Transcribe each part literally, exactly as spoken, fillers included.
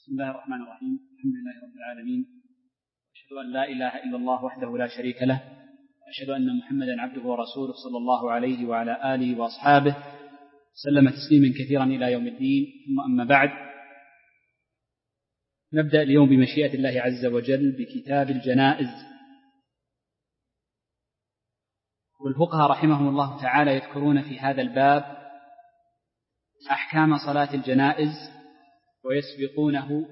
بسم الله الرحمن الرحيم. الحمد لله رب العالمين، أشهد أن لا إله إلا الله وحده لا شريك له، أشهد أن محمدا عبده ورسوله صلى الله عليه وعلى آله وأصحابه سلم تسليما كثيرا إلى يوم الدين. ثم أما بعد، نبدأ اليوم بمشيئة الله عز وجل بكتاب الجنائز. والفقهاء رحمهم الله تعالى يذكرون في هذا الباب أحكام صلاة الجنائز، ويسبقونه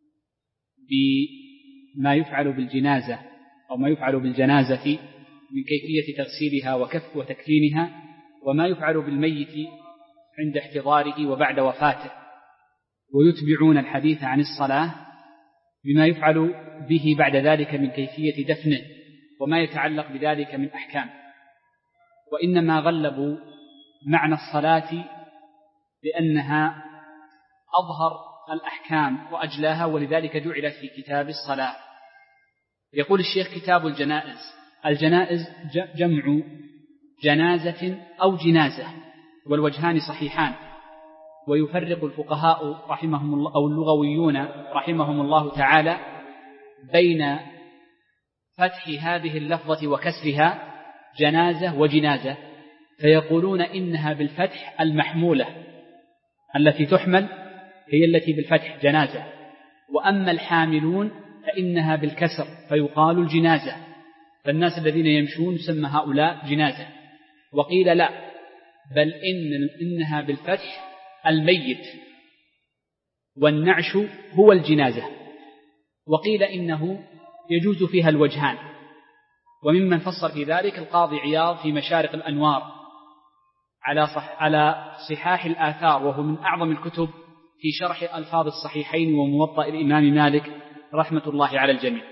بما يفعل بالجنازة أو ما يفعل بالجنازة من كيفية تغسيلها وكف وتكفينها، وما يفعل بالميت عند احتضاره وبعد وفاته، ويتبعون الحديث عن الصلاة بما يفعل به بعد ذلك من كيفية دفنه وما يتعلق بذلك من أحكام. وإنما غلبوا معنى الصلاة لأنها أظهر الأحكام وأجلاها، ولذلك جعلت في كتاب الصلاة. يقول الشيخ: كتاب الجنائز. الجنائز جمع جنازة أو جنازة، والوجهان صحيحان. ويفرق الفقهاء رحمهم الله أو اللغويون رحمهم الله تعالى بين فتح هذه اللفظة وكسرها جنازة وجنازة، فيقولون إنها بالفتح المحمولة التي تحمل هي التي بالفتح جنازة، وأما الحاملون فإنها بالكسر فيقال الجنازة، فالناس الذين يمشون يسمى هؤلاء جنازة. وقيل لا، بل إن إنها بالفتح الميت، والنعش هو الجنازة. وقيل إنه يجوز فيها الوجهان. وممن فصل في ذلك القاضي عياض في مشارق الأنوار على صح على صحاح الآثار، وهو من أعظم الكتب في شرح ألفاظ الصحيحين وموطأ الإمام مالك رحمة الله على الجميع.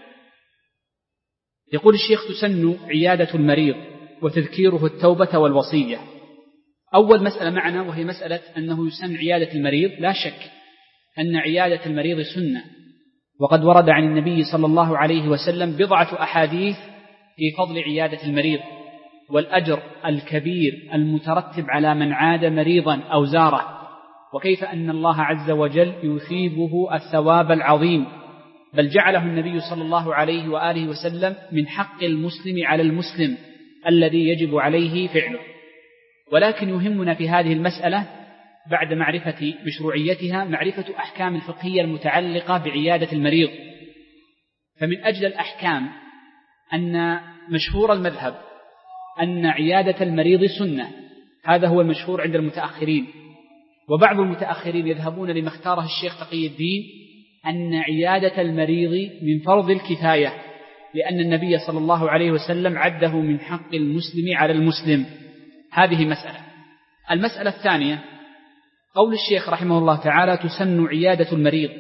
يقول الشيخ: تسن عيادة المريض وتذكيره التوبة والوصية. أول مسألة معنا وهي مسألة أنه يسن عيادة المريض. لا شك أن عيادة المريض سنة، وقد ورد عن النبي صلى الله عليه وسلم بضعة أحاديث في فضل عيادة المريض والأجر الكبير المترتب على من عاد مريضا أو زاره، وكيف أن الله عز وجل يثيبه الثواب العظيم، بل جعله النبي صلى الله عليه وآله وسلم من حق المسلم على المسلم الذي يجب عليه فعله. ولكن يهمنا في هذه المسألة بعد معرفة مشروعيتها معرفة أحكام الفقهية المتعلقة بعيادة المريض. فمن أجل الأحكام أن مشهور المذهب أن عيادة المريض سنة، هذا هو المشهور عند المتأخرين. وبعض المتأخرين يذهبون لما اختاره الشيخ تقي الدين أن عيادة المريض من فرض الكفاية، لأن النبي صلى الله عليه وسلم عده من حق المسلم على المسلم. هذه مسألة. المسألة الثانية قول الشيخ رحمه الله تعالى: تسن عيادة المريض.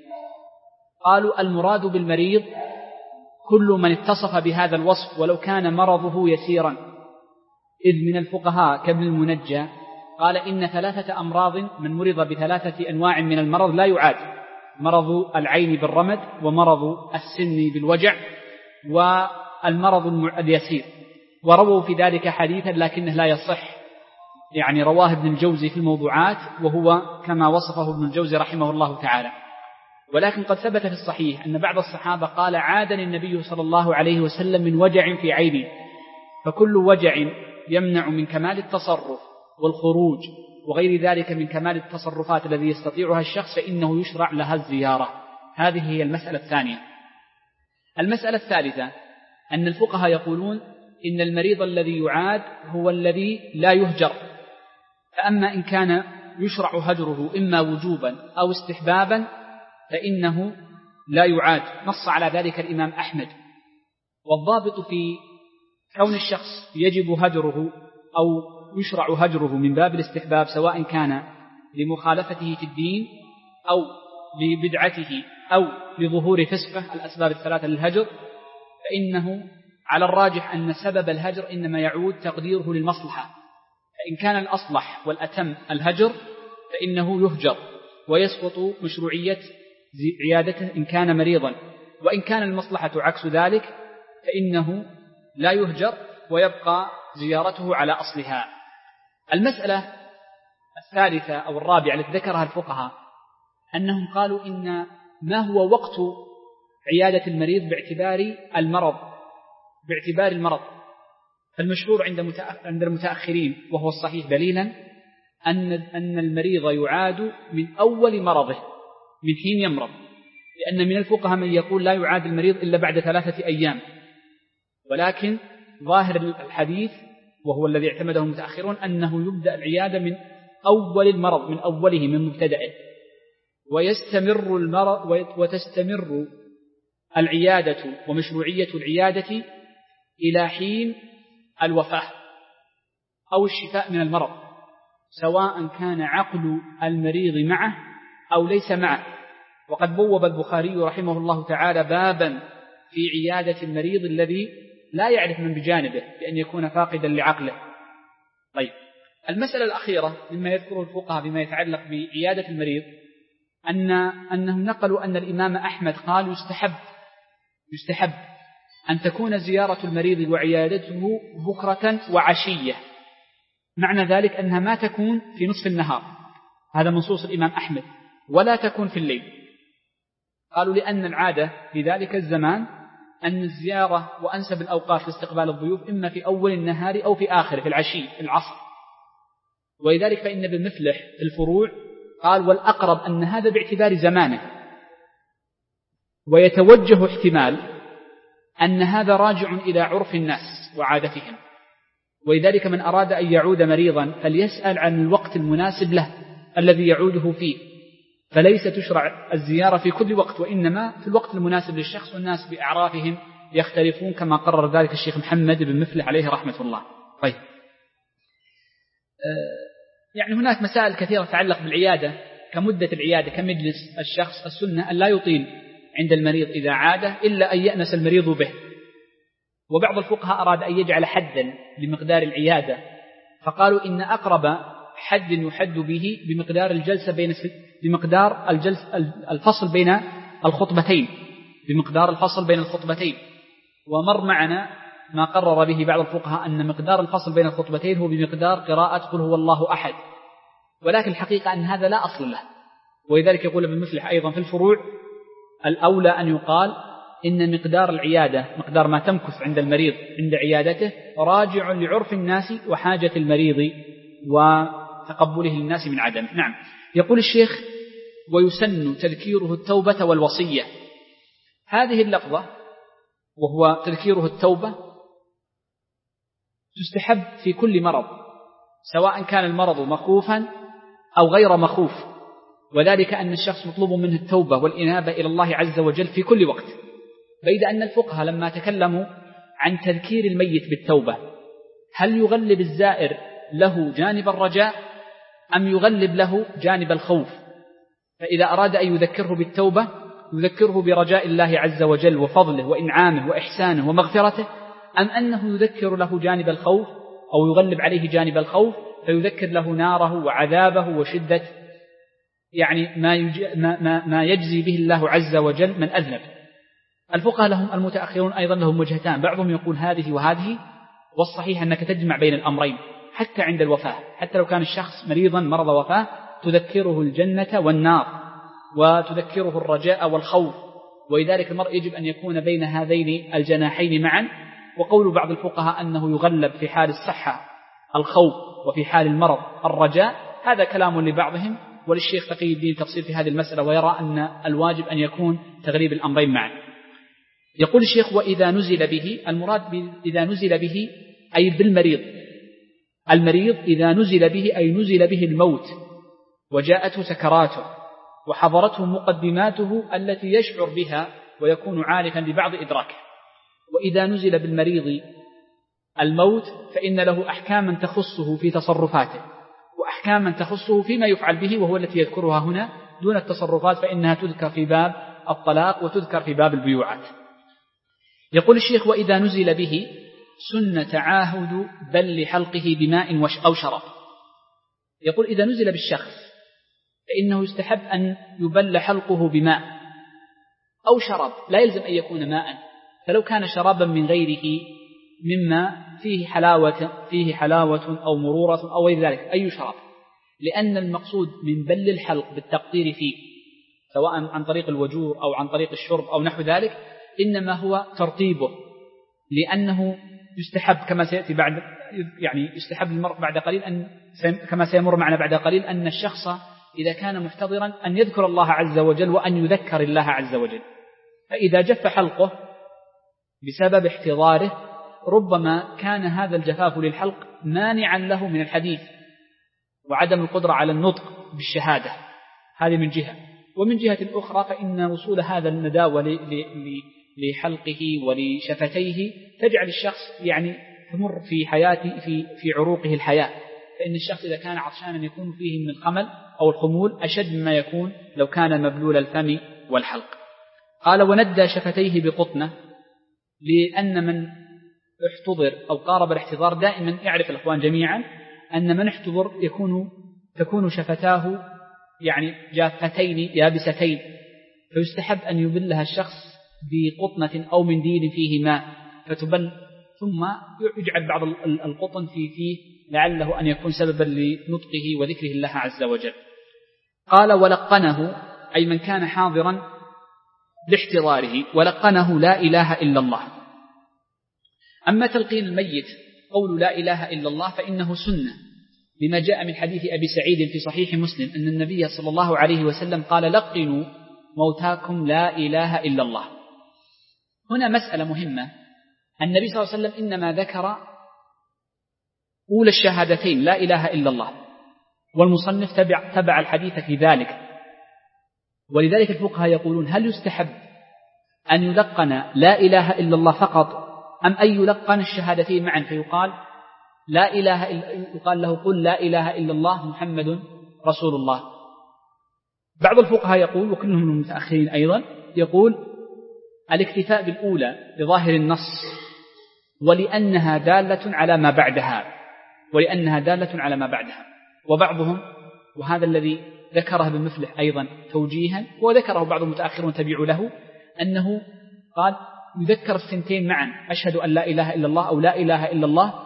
قالوا المراد بالمريض كل من اتصف بهذا الوصف ولو كان مرضه يسيرا، إذ من الفقهاء كابن المنجى قال إن ثلاثة أمراض من مرض بثلاثة أنواع من المرض لا يعاد: مرض العين بالرمد، ومرض السن بالوجع، والمرض اليسير. ورووا في ذلك حديثا لكنه لا يصح، يعني رواه ابن الجوزي في الموضوعات، وهو كما وصفه ابن الجوزي رحمه الله تعالى. ولكن قد ثبت في الصحيح أن بعض الصحابة قال: عادني النبي صلى الله عليه وسلم من وجع في عيني. فكل وجع يمنع من كمال التصرف والخروج وغير ذلك من كمال التصرفات الذي يستطيعها الشخص فإنه يشرع لها الزيارة. هذه هي المسألة الثانية. المسألة الثالثة أن الفقهاء يقولون إن المريض الذي يعاد هو الذي لا يهجر، فأما إن كان يشرع هجره إما وجوبا أو استحبابا فإنه لا يعاد. نص على ذلك الإمام أحمد. والضابط في كون الشخص يجب هجره أو يشرع هجره من باب الاستحباب، سواء كان لمخالفته في الدين أو لبدعته أو لظهور فسقه، الأسباب الثلاثة للهجر، فإنه على الراجح أن سبب الهجر إنما يعود تقديره للمصلحة. فإن كان الأصلح والأتم الهجر فإنه يهجر ويسقط مشروعية عيادته إن كان مريضا، وإن كان المصلحة عكس ذلك فإنه لا يهجر ويبقى زيارته على أصلها. المسألة الثالثة أو الرابعة التي ذكرها الفقهاء أنهم قالوا إن ما هو وقت عيادة المريض باعتبار المرض باعتبار المرض فالمشهور عند عند المتأخرين وهو الصحيح دليلا أن أن المريض يعاد من أول مرضه من حين يمرض، لأن من الفقهاء من يقول لا يعاد المريض إلا بعد ثلاثة أيام، ولكن ظاهر الحديث وهو الذي اعتمده المتأخرون أنه يبدأ العيادة من أول المرض من أوله من مبتدئه، ويستمر المرض وتستمر العيادة ومشروعية العيادة إلى حين الوفاة أو الشفاء من المرض، سواء كان عقل المريض معه أو ليس معه. وقد بوب البخاري رحمه الله تعالى بابا في عيادة المريض الذي لا يعرف من بجانبه بأن يكون فاقدا لعقله. طيب، المسألة الأخيرة مما يذكره الفقهاء بما يتعلق بعيادة المريض أن أنهم نقلوا أن الإمام أحمد قال يستحب يستحب أن تكون زيارة المريض وعيادته بكرة وعشية، معنى ذلك أنها ما تكون في نصف النهار، هذا منصوص الإمام أحمد، ولا تكون في الليل. قالوا لأن العادة في ذلك الزمان أن الزيارة وأنسب الأوقات لاستقبال الضيوف إما في أول النهار أو في آخره في العشي في العصر، ولذلك فإن ابن مفلح في الفروع قال والأقرب أن هذا باعتبار زمانه، ويتوجه احتمال أن هذا راجع إلى عرف الناس وعادتهم، ولذلك من أراد أن يعود مريضا فليسأل عن الوقت المناسب له الذي يعوده فيه، فليس تشرع الزيارة في كل وقت، وإنما في الوقت المناسب للشخص، والناس بأعرافهم يختلفون كما قرر ذلك الشيخ محمد بن مفلح عليه رحمة الله. طيب، يعني هناك مسائل كثيرة تتعلق بالعيادة كمدة العيادة كمجلس الشخص. السنة أن لا يطيل عند المريض إذا عاد إلا أن يأنس المريض به، وبعض الفقهاء أراد أن يجعل حدا لمقدار العيادة، فقالوا إن أقرب حد يحد به بمقدار الجلسة بين بمقدار الجلس الفصل بين الخطبتين بمقدار الفصل بين الخطبتين ومر معنا ما قرر به بعض الفقهاء أن مقدار الفصل بين الخطبتين هو بمقدار قراءة قل هو الله أحد، ولكن الحقيقة أن هذا لا أصل له، ولذلك يقول ابن مفلح أيضا في الفروع الأولى أن يقال إن مقدار العيادة مقدار ما تمكث عند المريض عند عيادته راجع لعرف الناس وحاجة المريض وتقبله للناس من عدم. نعم. يقول الشيخ ويسن تذكيره التوبة والوصية. هذه اللفظة وهو تذكيره التوبة تستحب في كل مرض، سواء كان المرض مخوفا أو غير مخوف، وذلك أن الشخص مطلوب منه التوبة والإنابة إلى الله عز وجل في كل وقت، بيد أن الفقهاء لما تكلموا عن تذكير الميت بالتوبة هل يغلب الزائر له جانب الرجاء أم يغلب له جانب الخوف؟ فإذا أراد أن يذكره بالتوبة يذكره برجاء الله عز وجل وفضله وإنعامه وإحسانه ومغفرته، أم أنه يذكر له جانب الخوف أو يغلب عليه جانب الخوف فيذكر له ناره وعذابه وشدة يعني ما, ما, ما, ما يجزي به الله عز وجل من أذنب. الفقهاء لهم المتأخرون أيضا لهم وجهتان، بعضهم يقول هذه وهذه، والصحيح أنك تجمع بين الأمرين حتى عند الوفاة، حتى لو كان الشخص مريضا مرض وفاة تذكره الجنة والنار وتذكره الرجاء والخوف، ولذلك المرء يجب أن يكون بين هذين الجناحين معا. وقول بعض الفقهاء أنه يغلب في حال الصحة الخوف وفي حال المرض الرجاء، هذا كلام لبعضهم، وللشيخ تقي الدين تفصيل في هذه المسألة، ويرى أن الواجب أن يكون تغليب الأمرين معا. يقول الشيخ وإذا نزل به، المراد إذا نزل به أي بالمريض، المريض إذا نزل به أي نزل به الموت وجاءته سكراته وحضرته مقدماته التي يشعر بها ويكون عارفا ببعض إدراكه. وإذا نزل بالمريض الموت فإن له أحكاما تخصه في تصرفاته وأحكاما تخصه فيما يفعل به، وهو التي يذكرها هنا دون التصرفات، فإنها تذكر في باب الطلاق وتذكر في باب البيوعات. يقول الشيخ وإذا نزل به سن تعاهد بل حلقه بماء أو شراب. يقول إذا نزل بالشخص فإنه يستحب أن يبل حلقه بماء أو شراب، لا يلزم أن يكون ماء، فلو كان شرابا من غيره مما فيه حلاوة فيه حلاوة أو مرورة أو غير ذلك أي شراب، لأن المقصود من بل الحلق بالتقطير فيه سواء عن طريق الوجور أو عن طريق الشرب أو نحو ذلك، إنما هو ترطيبه، لأنه يستحب كما سيأتي بعد، يعني يستحب المرء بعد قليل أن كما سيمر معنا بعد قليل أن الشخص إذا كان محتضرا أن يذكر الله عز وجل وأن يذكر الله عز وجل. فإذا جف حلقه بسبب احتضاره ربما كان هذا الجفاف للحلق مانعا له من الحديث وعدم القدرة على النطق بالشهادة، هذه من جهة. ومن جهة أخرى فإن وصول هذا النداوة لحلقه ولشفتيه تجعل الشخص يعني تمر في حياته في في عروقه الحياة، فإن الشخص إذا كان عطشانا يكون فيه من الخمل أو الخمول أشد مما يكون لو كان مبلول الفم والحلق. قال وندى شفتيه بقطنة، لأن من احتضر أو قارب الاحتضار دائما يعرف الأخوان جميعا أن من احتضر يكون تكون شفتاه يعني جافتين يابستين، فيستحب أن يبلها الشخص بقطنة أو منديل فيه ماء فتبل، ثم يجعل بعض القطن في فيه لعله أن يكون سببا لنطقه وذكره الله عز وجل. قال ولقنه، أي من كان حاضرا لاحتضاره ولقنه لا إله إلا الله. أما تلقين الميت قول لا إله إلا الله فإنه سنة، لما جاء من حديث أبي سعيد في صحيح مسلم أن النبي صلى الله عليه وسلم قال لقنوا موتاكم لا إله إلا الله. هنا مسألة مهمة، النبي صلى الله عليه وسلم إنما ذكر أولى الشهادتين لا إله إلا الله، والمصنف تبع, تبع الحديث في ذلك، ولذلك الفقهاء يقولون هل يستحب أن يلقن لا إله إلا الله فقط أم أن يلقن الشهادتين معا فيقال لا إله إلا يقال له قل لا إله إلا الله محمد رسول الله. بعض الفقهاء يقول وكلهم من المتأخرين أيضا يقول الاكتفاء بالأولى لظاهر النص ولأنها دالة على ما بعدها ولأنها دالة على ما بعدها وبعضهم وهذا الذي ذكره ابن مفلح أيضا توجيها وذكره بعض المتأخرون تبعوا له أنه قال يذكر الثنتين معا، أشهد أن لا إله إلا الله أو لا إله إلا الله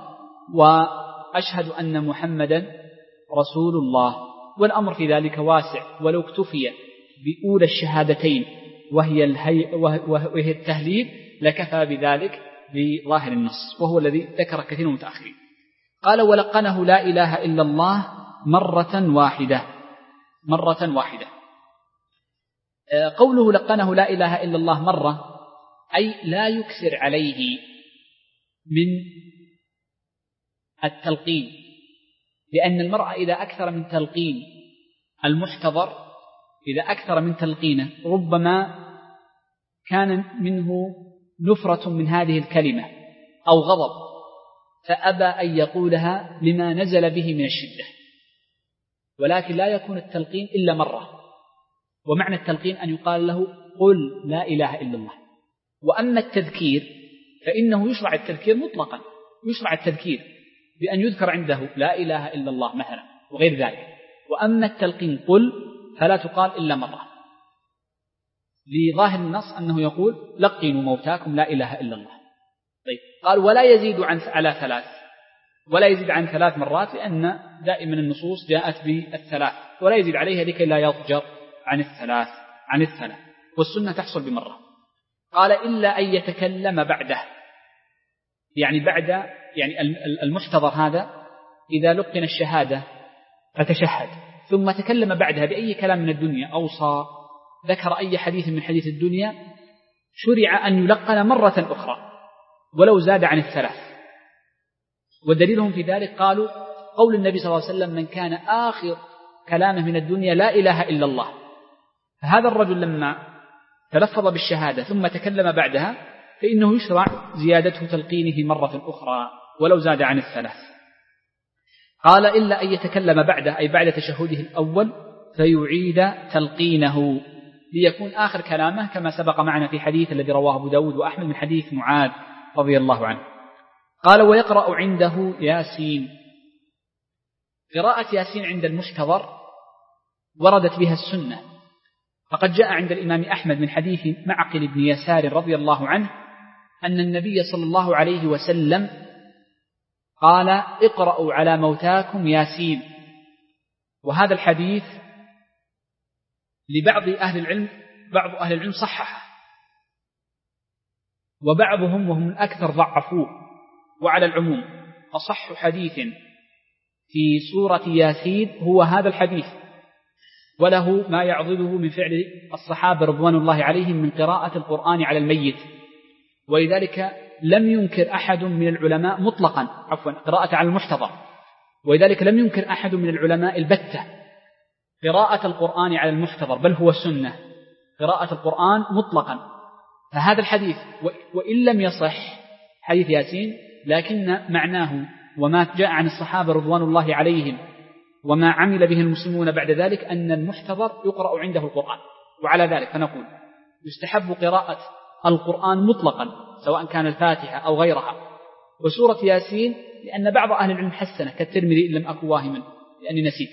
وأشهد أن محمدا رسول الله، والأمر في ذلك واسع، ولو اكتفي بأولى الشهادتين وهي, الهي وهي التهليل لكفى بذلك بظاهر النص، وهو الذي ذكر كثير من المتأخرين. قال ولقنه لا إله إلا الله مرة واحدة مرة واحدة. قوله لقنه لا إله إلا الله مرة أي لا يكثر عليه من التلقين، لأن المرء إذا أكثر من تلقين المحتضر إذا أكثر من تلقينه ربما كان منه نفرة من هذه الكلمة أو غضب فأبى أن يقولها لما نزل به من الشدة، ولكن لا يكون التلقين إلا مرة، ومعنى التلقين أن يقال له قل لا إله إلا الله. وأما التذكير فإنه يشرع التذكير مطلقا، يشرع التذكير بأن يذكر عنده لا إله إلا الله مثلا وغير ذلك. وأما التلقين قل فلا تقال إلا مرة، لظاهر النص أنه يقول لقنوا موتاكم لا إله إلا الله. طيب قال ولا يزيد عن على ثلاث، ولا يزيد عن ثلاث مرات، لأن دائما النصوص جاءت بالثلاث ولا يزيد عليها لكي لا يضجر عن الثلاث عن الثلاث والسنة تحصل بمرة. قال إلا أن يتكلم بعده، يعني بعد يعني المحتضر هذا إذا لقن الشهادة فتشهد ثم تكلم بعدها بأي كلام من الدنيا، أوصى ذكر أي حديث من حديث الدنيا، شرع أن يلقن مرة أخرى ولو زاد عن الثلاث. ودليلهم في ذلك قالوا قول النبي صلى الله عليه وسلم من كان آخر كلامه من الدنيا لا إله إلا الله، فهذا الرجل لما تلفظ بالشهادة ثم تكلم بعدها فإنه يشرع زيادته تلقينه مرة أخرى ولو زاد عن الثلاث. قال إلا أن يتكلم بعده أي بعد تشهده الأول فيعيد تلقينه ليكون آخر كلامه كما سبق معنا في حديث الذي رواه أبو داود وأحمد من حديث معاذ رضي الله عنه. قال ويقرأ عنده ياسين. قراءة ياسين عند المحتضر وردت بها السنة، فقد جاء عند الإمام أحمد من حديث معقل بن يسار رضي الله عنه أن النبي صلى الله عليه وسلم قال اقرأوا على موتاكم ياسين. وهذا الحديث لبعض أهل العلم بعض أهل العلم صححه، وبعضهم وهم الأكثر ضعفوه. وعلى العموم أصح حديث في سورة ياسين هو هذا الحديث، وله ما يعضده من فعل الصحابة رضوان الله عليهم من قراءة القرآن على الميت. ولذلك لم ينكر أحد من العلماء مطلقا عفوا قراءة على المحتضر، ولذلك لم ينكر أحد من العلماء البتة قراءة القرآن على المحتضر، بل هو سنة قراءة القرآن مطلقا. فهذا الحديث وإن لم يصح حديث ياسين، لكن معناه وما جاء عن الصحابة رضوان الله عليهم وما عمل به المسلمون بعد ذلك أن المحتضر يقرأ عنده القرآن. وعلى ذلك فنقول يستحب قراءة القرآن مطلقا سواء كان الفاتحة أو غيرها وسورة ياسين، لأن بعض أهل العلم حسنه كالترمذي إن لم أكن واهما لأني نسيت،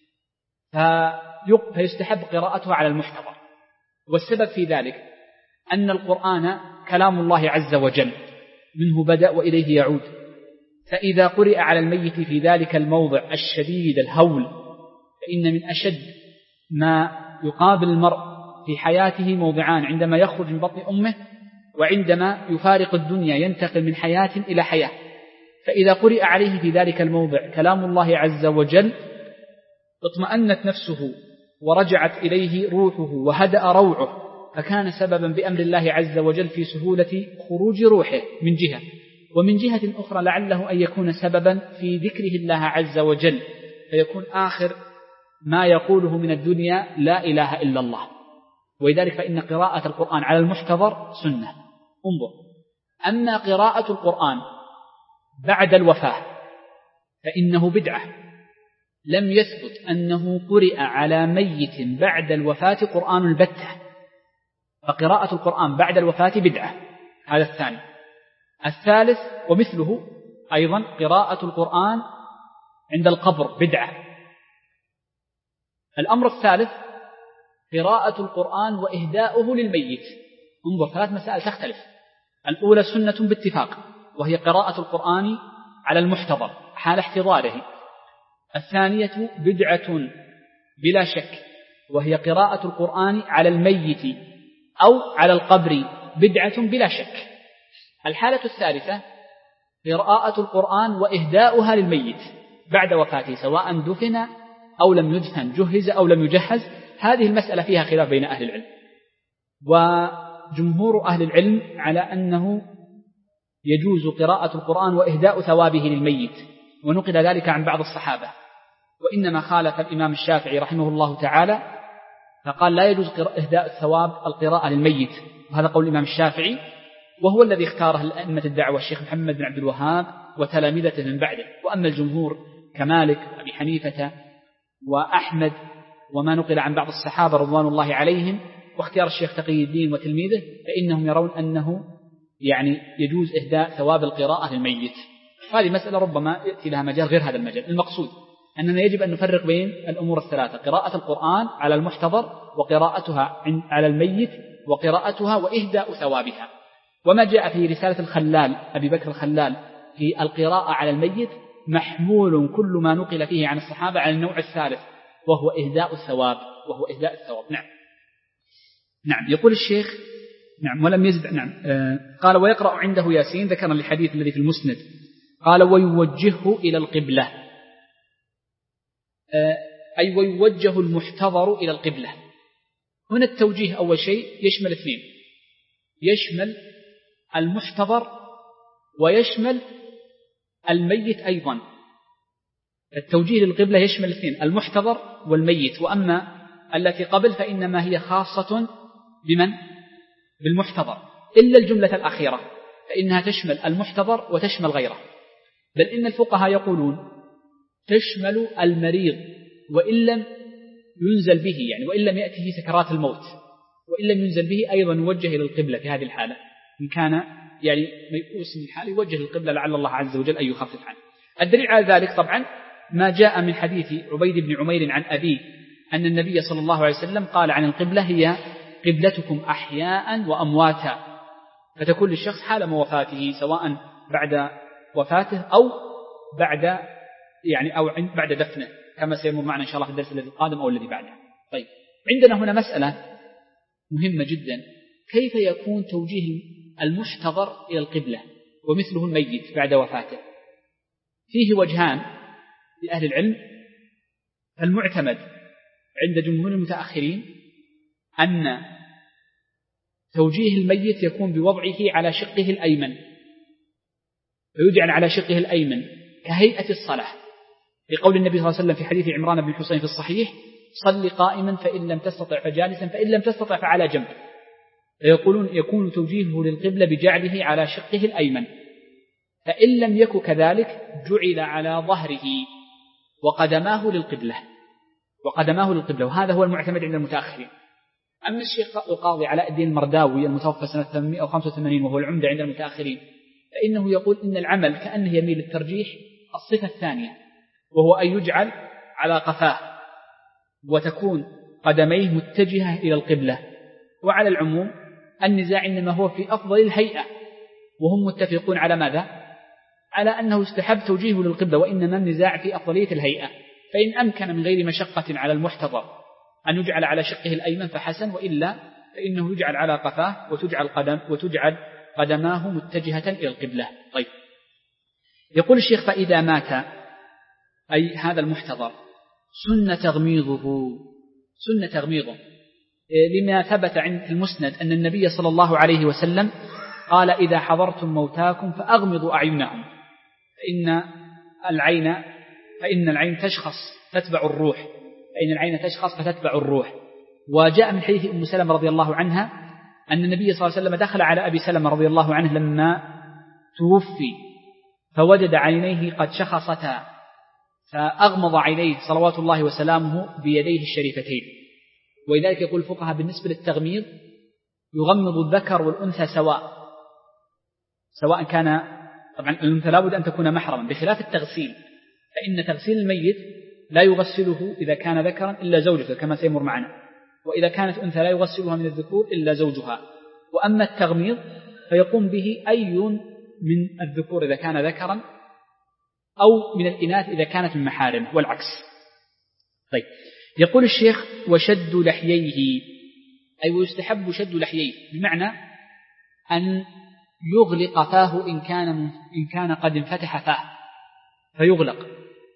فيستحب قراءتها على المحتضر. والسبب في ذلك أن القرآن كلام الله عز وجل، منه بدأ وإليه يعود، فإذا قرئ على الميت في ذلك الموضع الشديد الهول، فإن من أشد ما يقابل المرء في حياته موضعان: عندما يخرج من بطن أمه، وعندما يفارق الدنيا ينتقل من حياة إلى حياة. فإذا قرئ عليه في ذلك الموضع كلام الله عز وجل اطمأنت نفسه ورجعت إليه روحه وهدأ روعه، فكان سببا بأمر الله عز وجل في سهولة خروج روحه من جهة، ومن جهة أخرى لعله أن يكون سببا في ذكره الله عز وجل، فيكون آخر ما يقوله من الدنيا لا إله إلا الله. ولذلك فإن قراءة القرآن على المحتضر سنة. انظر، أما قراءة القرآن بعد الوفاة فإنه بدعة. لم يثبت أنه قرئ على ميت بعد الوفاة قرآن البتة، فقراءة القرآن بعد الوفاة بدعة. هذا الثاني. الثالث ومثله أيضا قراءة القرآن عند القبر بدعة. الأمر الثالث قراءة القرآن وإهداؤه للميت. انظر، ثلاث مسائل تختلف. الأولى سنة باتفاق، وهي قراءة القرآن على المحتضر حال احتضاره. الثانية بدعة بلا شك، وهي قراءة القرآن على الميت أو على القبر بدعة بلا شك. الحالة الثالثة قراءة القرآن وإهداؤها للميت بعد وفاته، سواء دفن أو لم يدفن، جهز أو لم يجهز. هذه المسألة فيها خلاف بين أهل العلم، وجمهور أهل العلم على أنه يجوز قراءة القرآن وإهداء ثوابه للميت، ونقل ذلك عن بعض الصحابة. وإنما خالف الإمام الشافعي رحمه الله تعالى فقال لا يجوز إهداء الثواب القراءة للميت، وهذا قول الإمام الشافعي، وهو الذي اختاره الأئمة الدعوة الشيخ محمد بن عبد الوهاب وتلامذته من بعده. وأما الجمهور كمالك وأبي حنيفة وأحمد وما نقل عن بعض الصحابة رضوان الله عليهم واختيار الشيخ تقي الدين وتلميذه، فإنهم يرون أنه يعني يجوز إهداء ثواب القراءة للميت. هذه مسألة ربما يأتي لها مجال غير هذا المجال. المقصود أننا يجب أن نفرق بين الأمور الثلاثة: قراءة القرآن على المحتضر، وقراءتها على الميت، وقراءتها وإهداء ثوابها. وما جاء في رسالة الخلال أبي بكر الخلال في القراءة على الميت محمول كل ما نقل فيه عن الصحابة على النوع الثالث، وهو إهداء الثواب وهو إهداء الثواب. نعم نعم يقول الشيخ نعم ولم يزد نعم آه قال ويقرأ عنده ياسين، ذكر الحديث الذي في المسند. قال ويوجهه إلى القبلة، آه أي ويوجه المحتضر إلى القبلة. هنا التوجيه أول شيء يشمل اثنين، يشمل المحتضر ويشمل الميت أيضا. التوجيه للقبلة يشمل اثنين، المحتضر والميت. وأما التي قبل فإنما هي خاصة بمن؟ بالمحتضر، إلا الجملة الأخيرة فإنها تشمل المحتضر وتشمل غيره. بل إن الفقهاء يقولون تشمل المريض وإن لم ينزل به، يعني وإن لم يأته سكرات الموت، وإن لم ينزل به أيضا يوجه إلى القبلة في هذه الحالة. إن كان يعني ميؤوس من الحال يوجه للقبلة لعل الله عز وجل أن يخفف عنه. الدليل على ذلك طبعا ما جاء من حديث عبيد بن عمير عن أبيه أن النبي صلى الله عليه وسلم قال عن القبلة هي قبلتكم أحياء وأمواتا، فتكون للشخص حال وفاته سواء بعد وفاته أو بعد يعني أو بعد دفنه، كما سيمر معنا إن شاء الله في الدرس الذي القادم أو الذي بعده. طيب، عندنا هنا مسألة مهمة جدا، كيف يكون توجيه المحتضر إلى القبلة ومثله الميت بعد وفاته؟ فيه وجهان لأهل العلم. المعتمد عند جمهور المتأخرين أن توجيه الميت يكون بوضعه على شقه الأيمن، فيجعل على شقه الأيمن كهيئة الصلاة، لقول النبي صلى الله عليه وسلم في حديث عمران بن حسين في الصحيح: صل قائما فإن لم تستطع فجالسا فإن لم تستطع فعلى جنب. فيقولون يكون توجيهه للقبلة بجعله على شقه الأيمن، فإن لم يكن كذلك جعل على ظهره وقدماه للقبلة وقدماه للقبلة وهذا هو المعتمد عند المتأخرين. أما الشيخ القاضي علاء الدين المرداوي المتوفى سنة ثمانمائة وخمسة وثمانين وهو العمدة عند المتأخرين، فإنه يقول إن العمل كأنه يميل للترجيح الصفة الثانية، وهو أن يجعل على قفاه وتكون قدميه متجهة إلى القبلة. وعلى العموم النزاع إنما هو في أفضل الهيئة، وهم متفقون على ماذا؟ على أنه استحب توجيهه للقبلة، وإنما النزاع في أفضلية الهيئة. فإن أمكن من غير مشقة على المحتضر أن يجعل على شقه الأيمن فحسن، وإلا فإنه يجعل على قفاه وتجعل قدم وتجعل قدماه متجهة إلى القبلة. طيب، يقول الشيخ: فإذا مات أي هذا المحتضر سن تغميضه سن تغميضه لما ثبت عند المسند أن النبي صلى الله عليه وسلم قال: إذا حضرتم موتاكم فأغمضوا أعينهم فإن العين فإن العين تشخص تتبع الروح فإن العين تشخص فتتبع الروح. وجاء من حديث أم سلمة رضي الله عنها أن النبي صلى الله عليه وسلم دخل على أبي سلمة رضي الله عنه لما توفي فوجد عينيه قد شخصتا، فأغمض عينيه صلوات الله وسلامه بيديه الشريفتين. ولذلك يقول الفقهاء بالنسبة للتغميض يغمض الذكر والأنثى سواء سواء كان، طبعا الأنثى لابد أن تكون محرما، بخلاف التغسيل، فإن تغسيل الميت لا يغسله إذا كان ذكرا إلا زوجته كما سيمر معنا، وإذا كانت أنثى لا يغسلها من الذكور إلا زوجها. وأما التغميض فيقوم به أي من الذكور إذا كان ذكرا أو من الإناث إذا كانت من محارم والعكس. طيب، يقول الشيخ: وشد لحييه أي ويستحب شد لحييه، بمعنى أن يغلق فاه إن كان إن كان قد انفتح فاه فيغلق.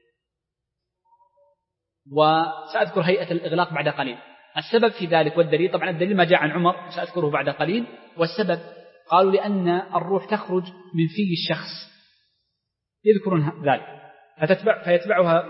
وسأذكر هيئة الإغلاق بعد قليل. السبب في ذلك والدليل، طبعا الدليل ما جاء عن عمر سأذكره بعد قليل، والسبب قالوا لأن الروح تخرج من في الشخص، يذكرون ذلك، فتتبع فيتبعها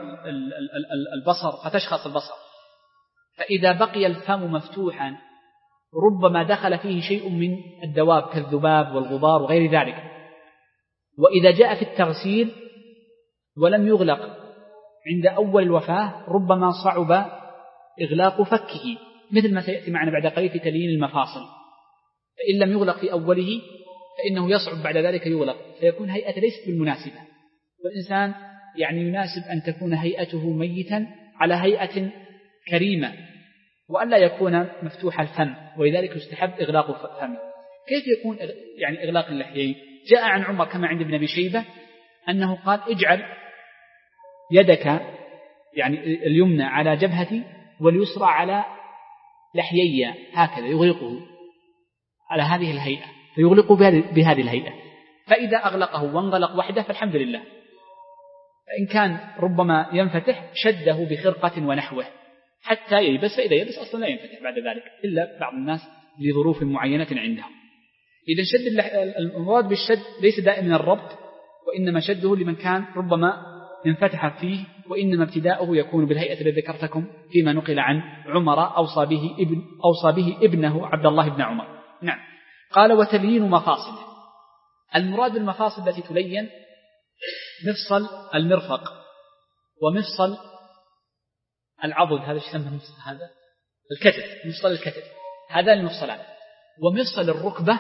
البصر فتشخص البصر، فإذا بقي الفم مفتوحا ربما دخل فيه شيء من الدواب كالذباب والغبار وغير ذلك. وإذا جاء في التغسيل ولم يغلق عند أول الوفاة ربما صعب إغلاق فكه، مثل ما سيأتي معنا بعد قليل في تليين المفاصل، فإن لم يغلق في أوله فإنه يصعب بعد ذلك يغلق، فيكون هيئة ليست بالمناسبة. والإنسان يعني يناسب أن تكون هيئته ميتا على هيئة كريمة، وألا يكون مفتوح الفم، ولذلك يستحب إغلاق فمه. كيف يكون يعني إغلاق اللحيين؟ جاء عن عمر كما عند ابن أبي شيبة أنه قال: اجعل يدك يعني اليمنى على جبهتي واليسرى على لحيي، هكذا يغلقه على هذه الهيئة، فيغلقه بهذه الهيئة. فإذا أغلقه وانغلق وحده فالحمد لله. فإن كان ربما ينفتح شده بخرقة ونحوه حتى ييبس، فإذا ييبس أصلا لا ينفتح بعد ذلك إلا بعض الناس لظروف معينة عندهم. إذا شد المراد بالشد ليس دائما الربط، وإنما شده لمن كان ربما ينفتح فيه، وإنما ابتداؤه يكون بالهيئة التي ذكرتكم فيما نقل عن عمر أوصى به ابن أوصى به ابنه عبد الله بن عمر. نعم. قال: وتليين مفاصله. المراد بالمفاصل التي تلين مفصل المرفق ومفصل العضد، هذا يسمى مفصل هذا الكتف، مفصل الكتف، هذا المفصلان، ومفصل الركبة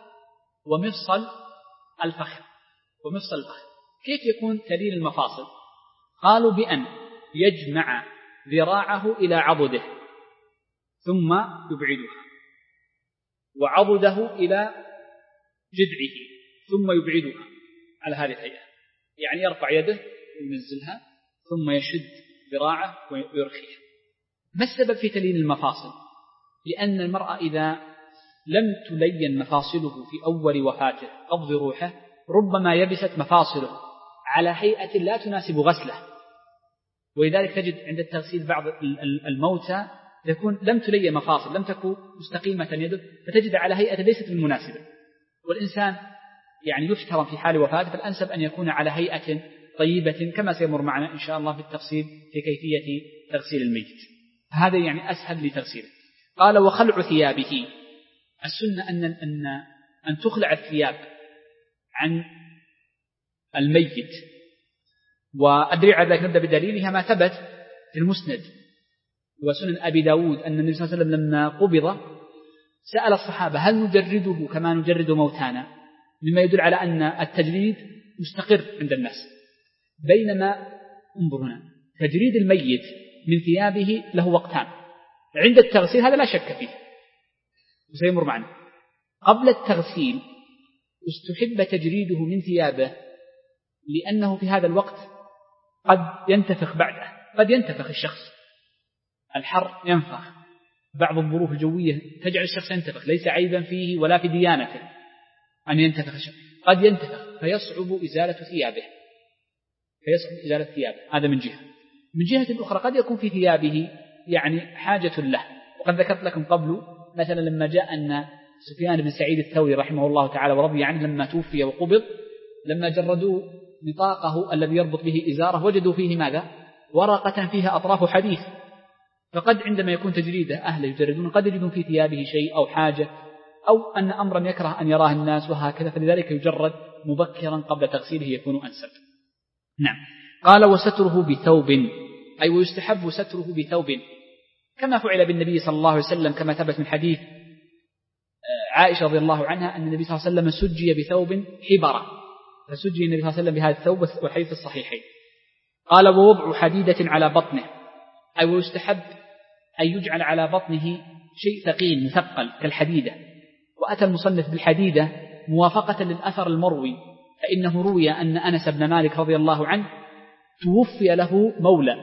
ومفصل الفخذ ومفصل الفخذ. كيف يكون تليين المفاصل؟ قالوا بأن يجمع ذراعه إلى عضده ثم يبعدها، وعضده إلى جذعه ثم يبعدها على هذه الهيئة، يعني يرفع يده وينزلها ثم يشد ذراعه ويرخيها. ما السبب في تلين المفاصل؟ لأن المرأة إذا لم تلين مفاصله في أول وفاته قبض روحه ربما يبست مفاصله على هيئة لا تناسب غسله، ولذلك تجد عند التغسيل بعض الموتى تكون لم تلين مفاصل، لم تكن مستقيمة يده، فتجد على هيئة ليست بالمناسبة. والإنسان يعني يفترض في حال وفاته فالأنسب أن يكون على هيئة طيبة كما سيمر معنا إن شاء الله بالتفصيل في كيفية تغسيل الميت. هذا يعني أسهل لتغسيله. قال وخلع ثيابه، السنة أن أن أن تخلع الثياب عن الميت، والدليل على ذلك نبدأ بدليلها ما ثبت في المسند وسنن أبي داود أن النبي صلى الله عليه وسلم لما قبض سأل الصحابة هل نجرده كما نجرد موتانا، مما يدل على أن التجريد مستقر عند الناس. بينما انظر هنا تجريد الميت من ثيابه له وقتان عند التغسيل، هذا لا شك فيه وسيمر معنا. قبل التغسيل استحب تجريده من ثيابه لأنه في هذا الوقت قد ينتفخ بعده، قد ينتفخ الشخص، الحر ينفخ، بعض الظروف الجوية تجعل الشخص ينتفخ، ليس عيبا فيه ولا في ديانته أن ينتفخ الشخص، قد ينتفخ فيصعب إزالة ثيابه فيصعب إزالة ثيابه هذا من جهة. من جهة أخرى قد يكون في ثيابه يعني حاجة له، وقد ذكرت لكم قبل مثلا لما جاء أن سفيان بن سعيد الثوري رحمه الله تعالى ورضي عنه لما توفي وقبض، لما جردوا نطاقه الذي يربط به إزاره وجدوا فيه ماذا؟ ورقة فيها أطراف حديث. فقد عندما يكون تجريده أهل يجردون قد يجدون في ثيابه شيء أو حاجة أو أن أمرا يكره أن يراه الناس وهكذا، فلذلك يجرد مبكرا قبل تغسيله يكون أنسب. نعم. قال وستره بثوب، أي ويستحب ستره بثوب كما فعل بالنبي صلى الله عليه وسلم كما ثبت من حديث عائشة رضي الله عنها أن النبي صلى الله عليه وسلم سجي بثوب حبرة، فسجي النبي صلى الله عليه وسلم بهذا الثوب والحديث الصحيحين. قال ووضع حديدة على بطنه، أي ويستحب أن يجعل على بطنه شيء ثقيل مثقل كالحديدة. وأتى المصنف بالحديدة موافقة للأثر المروي، فإنه روي أن أنس بن مالك رضي الله عنه توفي له مولى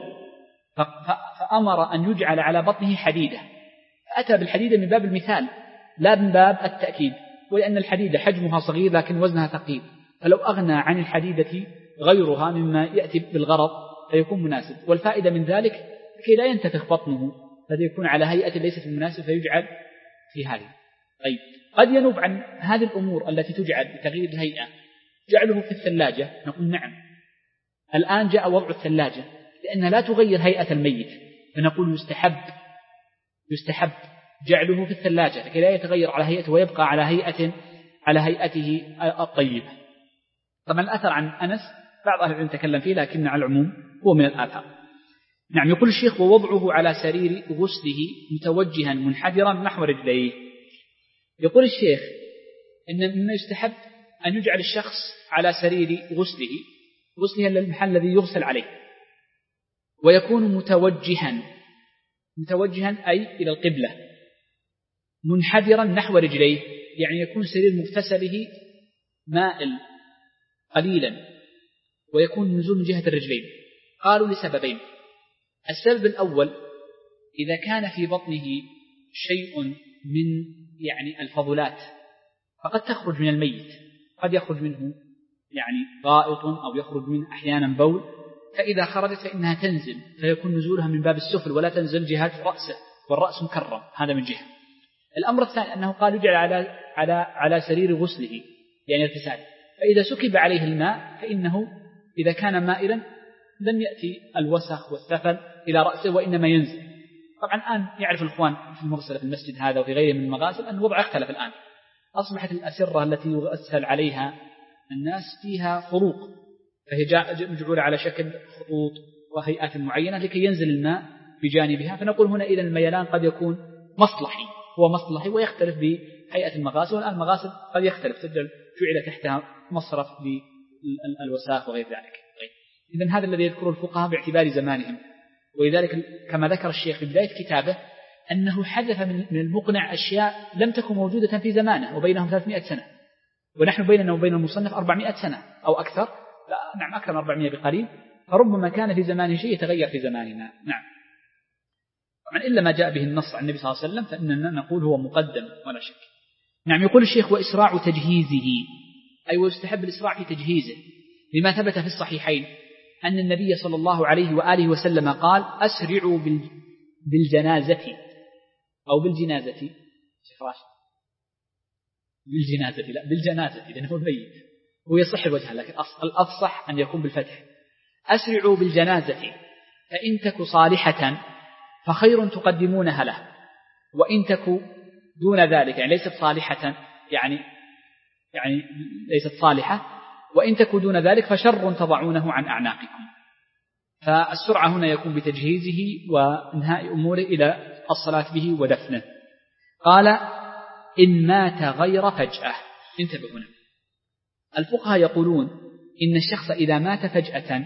فأمر أن يجعل على بطنه حديدة، فأتى بالحديدة من باب المثال لا من باب التأكيد، ولأن الحديدة حجمها صغير لكن وزنها ثقيل، فلو أغنى عن الحديدة غيرها مما يأتي بالغرض فيكون مناسب. والفائدة من ذلك كي لا ينتفخ بطنه فيكون على هيئة ليست مناسب فيجعل في هذه. طيب قد ينوب عن هذه الأمور التي تجعل بتغيير الهيئة جعله في الثلاجة، نقول نعم الآن جاء وضع الثلاجة لأنها لا تغير هيئة الميت، فنقول يستحب يستحب جعله في الثلاجة لكي لا يتغير على هيئته ويبقى على هيئة على هيئته الطيبة. طبعا الأثر عن أنس بعض أهل العلم تكلم فيه لكن على العموم هو من الآثار. نعم. يقول الشيخ ووضعه على سرير غسله متوجها منحدرا نحو رجليه. يقول الشيخ إن مما يستحب أن يجعل الشخص على سرير غسله، غسله المحل الذي يغسل عليه، ويكون متوجها متوجها أي إلى القبلة، منحدرا نحو رجليه يعني يكون سرير مغتسله مائل قليلا ويكون النزول من جهة الرجلين. قالوا لسببين. السبب الأول إذا كان في بطنه شيء من يعني الفضلات فقد تخرج من الميت، قد يخرج منه يعني غائط أو يخرج منه أحيانا بول، فإذا خرجت فإنها تنزل فيكون نزولها من باب السفل ولا تنزل جهة رأسه والرأس مكرم، هذا من جهة. الأمر الثاني أنه قال يجعل على على على سرير غسله يعني اغتسال، فإذا سكب عليه الماء فإنه إذا كان مائلا لم يأتي الوسخ والثفل إلى رأسه وإنما ينزل. طبعا الآن يعرف الإخوان في المغسلة في المسجد هذا وفي غيره من المغاسل أن الوضع اختلف الآن، أصبحت الأسرة التي يغسل عليها الناس فيها خروق، فهي مجعولة على شكل خطوط وهيئات معينة لكي ينزل الماء بجانبها. فنقول هنا إذا الميلان قد يكون مصلحي، هو مصلحي ويختلف بهيئة المغاسل، والآن المغاسل قد يختلف تجعل جعل تحتها مصرف للوساخ وغير ذلك. إذن هذا الذي يذكره الفقهاء باعتبار زمانهم، ولذلك كما ذكر الشيخ في بداية كتابه أنه حذف من المقنع أشياء لم تكن موجودة في زمانه وبينهم ثلاثمائة سنة، ونحن بيننا وبين المصنف أربعمائة سنة أو أكثر، لا نعم أكثر من أربعمائة بقليل، فربما كان في زمانه شيء يتغير في زماننا. نعم. طبعا إلا ما جاء به النص عن النبي صلى الله عليه وسلم فإننا نقول هو مقدم ولا شك. نعم. يقول الشيخ وإسراع تجهيزه، أي ويستحب الإسراع في تجهيزه، لما ثبت في الصحيحين أن النبي صلى الله عليه وآله وسلم قال أسرعوا بالجنازة أو بالجنازة شيخ راشد بالجنازة لا بالجنازة لأنه الميت، ويصح الوجه لكن الأفصح أن يكون بالفتح. أسرعوا بالجنازة فإن تك صالحة فخير تقدمونها له، وإن تك دون ذلك يعني ليست صالحة يعني يعني ليست صالحة، وإن تك دون ذلك فشر تضعونه عن أعناقكم. فالسرعة هنا يكون بتجهيزه وإنهاء أموره إلى الصلاة به ودفنه. قال إن مات غير فجأة. انتبهوا هنا، الفقهاء يقولون إن الشخص إذا مات فجأة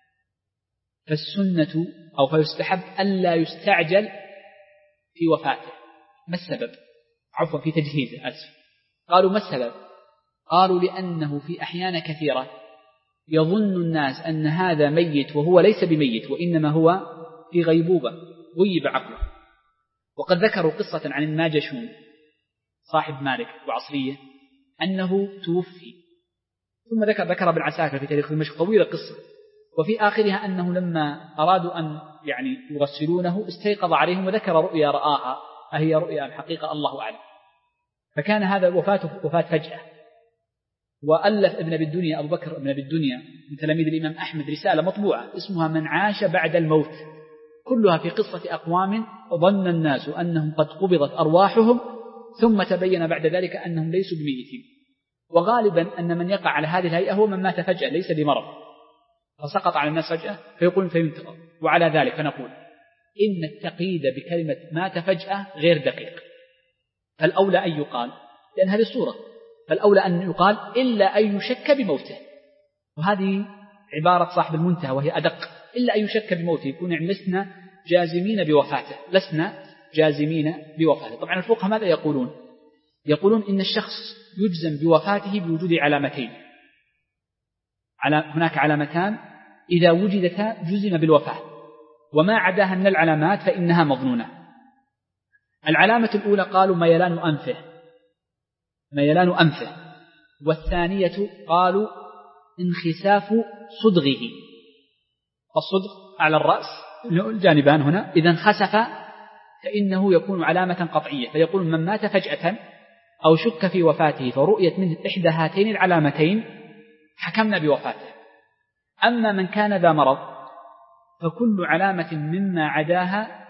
فالسنة أو فيستحب ألا يستعجل في وفاته. ما السبب؟ عفوا في تجهيزه أسف. قالوا ما السبب؟ قالوا لأنه في أحيان كثيرة يظن الناس أن هذا ميت وهو ليس بميت، وإنما هو في غيبوبة غيب عقله. وقد ذكروا قصة عن الماجشون صاحب مالك وعصرية أنه توفي، ثم ذكر ذكر ابن عساكر في تاريخ دمشق طويلة قصة، وفي آخرها أنه لما أرادوا أن يعني يغسلونه استيقظ عليهم وذكر رؤيا رآها، أهي رؤيا الحقيقة الله أعلم. فكان هذا وفاته وفاة فجأة. وألف ابن أبي الدنيا أبو بكر ابن أبي الدنيا من تلاميذ الإمام أحمد رسالة مطبوعة اسمها من عاش بعد الموت، كلها في قصة أقوام ظن الناس أنهم قد قبضت أرواحهم ثم تبين بعد ذلك أنهم ليسوا بميتين. وغالبا أن من يقع على هذه الهيئة هو من مات فجأة ليس بمرض فسقط على الناس فجأة فيقول فينتقل. وعلى ذلك فنقول إن التقييد بكلمة مات فجأة غير دقيق، فالأولى أن يقال لأن هذه الصورة، فالأولى أن يقال إلا أن يشك بموته، وهذه عبارة صاحب المنتهى وهي أدق، إلا أن يشك بموته، يكون لسنا جازمين بوفاته لسنا جازمين بوفاته. طبعا الفقهاء ماذا يقولون؟ يقولون إن الشخص يجزم بوفاته بوجود علامتين، على هناك علامتان إذا وجدتا جزم بالوفاة، وما عداها من العلامات فإنها مظنونة. العلامة الأولى قالوا ميلان أنفه ميلان أنفه والثانية قالوا انخساف صدغه، الصدغ على الرأس الجانبان هنا، إذا انخسف فإنه يكون علامة قطعية. فيقول من مات فجأة أو شك في وفاته فرؤيت منه إحدى هاتين العلامتين حكمنا بوفاته. أما من كان ذا مرض فكل علامة مما عداها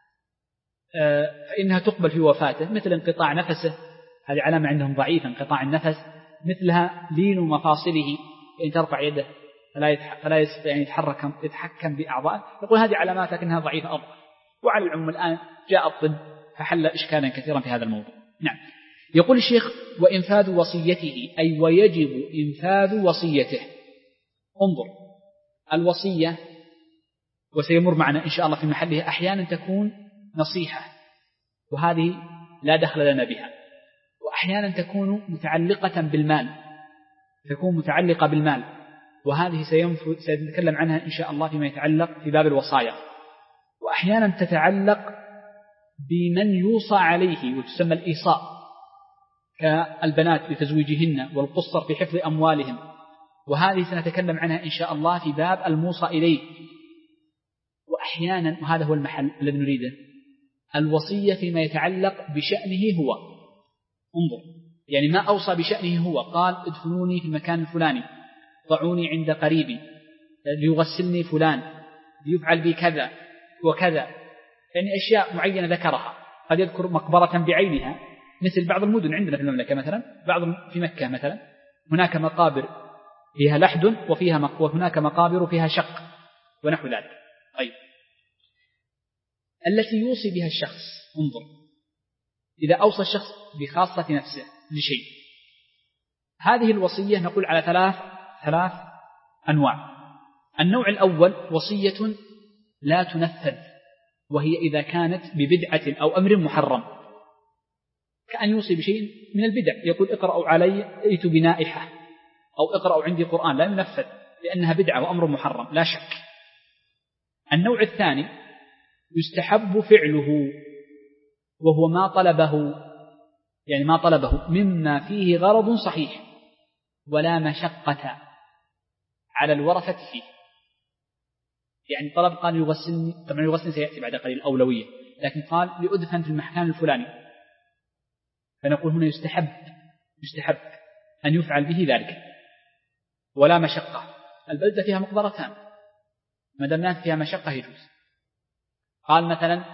فإنها تقبل في وفاته، مثل انقطاع نفسه، هذه علامة عندهم ضعيفة انقطاع النفس، مثلها لين مفاصله إن ترفع يده فلا فلا يستطيع أن يتحرك يتحكم بأعضائه، يقول هذه علامات لكنها ضعيفة أضعف. وعلى العموم الآن جاء الطب فحل إشكالا كثيرا في هذا الموضوع. نعم. يقول الشيخ وإنفاذ وصيته، أي ويجب إنفاذ وصيته. انظر، الوصية وسيمر معنا إن شاء الله في محلها أحيانا تكون نصيحة وهذه لا دخل لنا بها، وأحيانا تكون متعلقة بالمال تكون متعلقة بالمال وهذه سنتكلم عنها إن شاء الله فيما يتعلق في باب الوصايا. وأحيانا تتعلق بمن يوصى عليه وتسمى الإيصاء، كالبنات لتزويجهن والقصر في حفظ أموالهم، وهذه سنتكلم عنها إن شاء الله في باب الموصى إليه. وأحيانا وهذا هو المحل الذي نريده الوصية فيما يتعلق بشأنه هو. انظر، يعني ما أوصى بشأنه هو، قال ادفنوني في المكان الفلاني، ضعوني عند قريبي، ليغسلني فلان، ليفعل بي كذا وكذا، يعني أشياء معينة ذكرها. قد يذكر مقبرة بعينها مثل بعض المدن عندنا في المملكة مثلا، بعض في مكة مثلا هناك مقابر فيها لحد وفيها مقبور، هناك مقابر فيها شق ونحو ذلك. طيب، التي يوصي بها الشخص، انظر، إذا أوصى الشخص بخاصة نفسه لشيء، هذه الوصية نقول على ثلاث ثلاث أنواع. النوع الأول وصية لا تنفذ، وهي إذا كانت ببدعة أو أمر محرم، كأن يوصي بشيء من البدع، يقول اقرأوا علي ائت بنائحة أو اقرأوا عندي قرآن، لا ينفذ لأنها بدعة وأمر محرم لا شك. النوع الثاني يستحب فعله وهو ما طلبه، يعني ما طلبه مما فيه غرض صحيح ولا مشقة على الورثة فيه. يعني طلب قال يغسلني، طبعا يغسلني سيأتي بعد قليل الأولوية، لكن قال لأدفن في المكان الفلاني، فنقول هنا يستحب يستحب أن يفعل به ذلك ولا مشقة. البلدة فيها مقبرتان، ما دام فيها مشقة يجوز. قال مثلا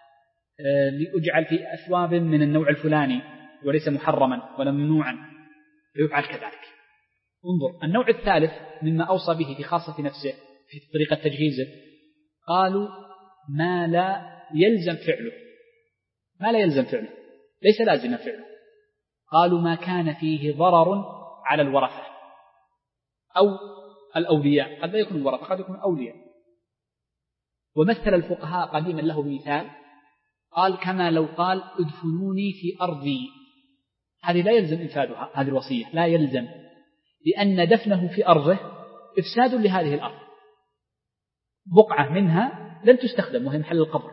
لأجعل في أثواب من النوع الفلاني وليس محرما ولا ممنوعا، فيفعل كذلك. انظر النوع الثالث مما أوصى به في خاصة نفسه في طريقة تجهيزه، قالوا ما لا يلزم فعله، ما لا يلزم فعله ليس لازما فعله. قالوا ما كان فيه ضرر على الورثة أو الأولياء، قد لا يكون الورثة قد يكون الأولياء. ومثل الفقهاء قديما له بمثال، قال كما لو قال ادفنوني في أرضي، هذه لا يلزم إنفاذها، هذه الوصية لا يلزم، لأن دفنه في أرضه إفساد لهذه الأرض، بقعة منها لن تستخدم وهي محل القبر،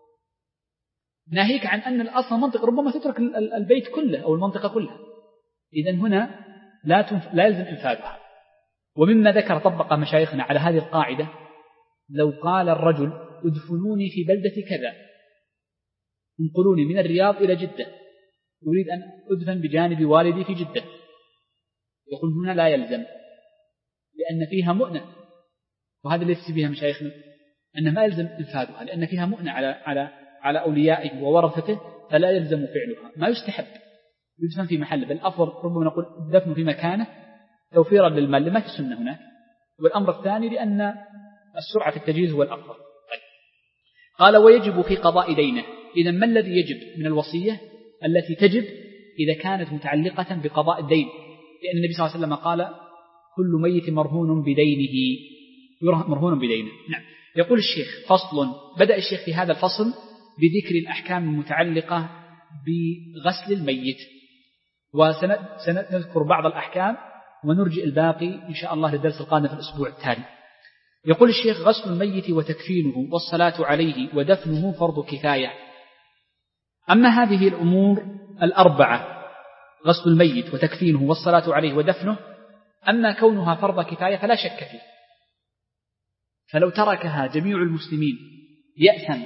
ناهيك عن أن الأصل منطقة ربما تترك البيت كله أو المنطقة كلها. إذن هنا لا, تنف... لا يلزم إنفاذها. ومما ذكر طبق مشايخنا على هذه القاعدة، لو قال الرجل ادفنوني في بلدة كذا، انقلوني من الرياض إلى جدة، أريد أن أدفن بجانب والدي في جدة، يقول هنا لا يلزم لأن فيها مؤنة، وهذا اللي يفتي بها مشايخنا أنه ما يلزم إنفاذها لأن فيها مؤنة على على على أوليائه وورثته، فلا يلزم فعلها. ما يستحب يدفن في محل، بل أفضل ربما نقول الدفن في مكانه توفيرا للمال لما في السنة هناك. والأمر الثاني لأن السرعة في التجهيز هو الأفضل. طيب. قال ويجب في قضاء دينه. إذا ما الذي يجب من الوصية؟ التي تجب إذا كانت متعلقة بقضاء الدين، لأن النبي صلى الله عليه وسلم قال كل ميت مرهون بدينه، مرهون بدينه. نعم. يقول الشيخ فصل، بدأ الشيخ في هذا الفصل بذكر الأحكام المتعلقة بغسل الميت، وسنذكر بعض الأحكام ونرجئ الباقي إن شاء الله للدرس القادم في الأسبوع التالي. يقول الشيخ غسل الميت وتكفينه والصلاة عليه ودفنه فرض كفاية. أما هذه الأمور الأربعة، غسل الميت وتكفينه والصلاة عليه ودفنه، أما كونها فرض كفاية فلا شك فيه، فلو تركها جميع المسلمين يأثم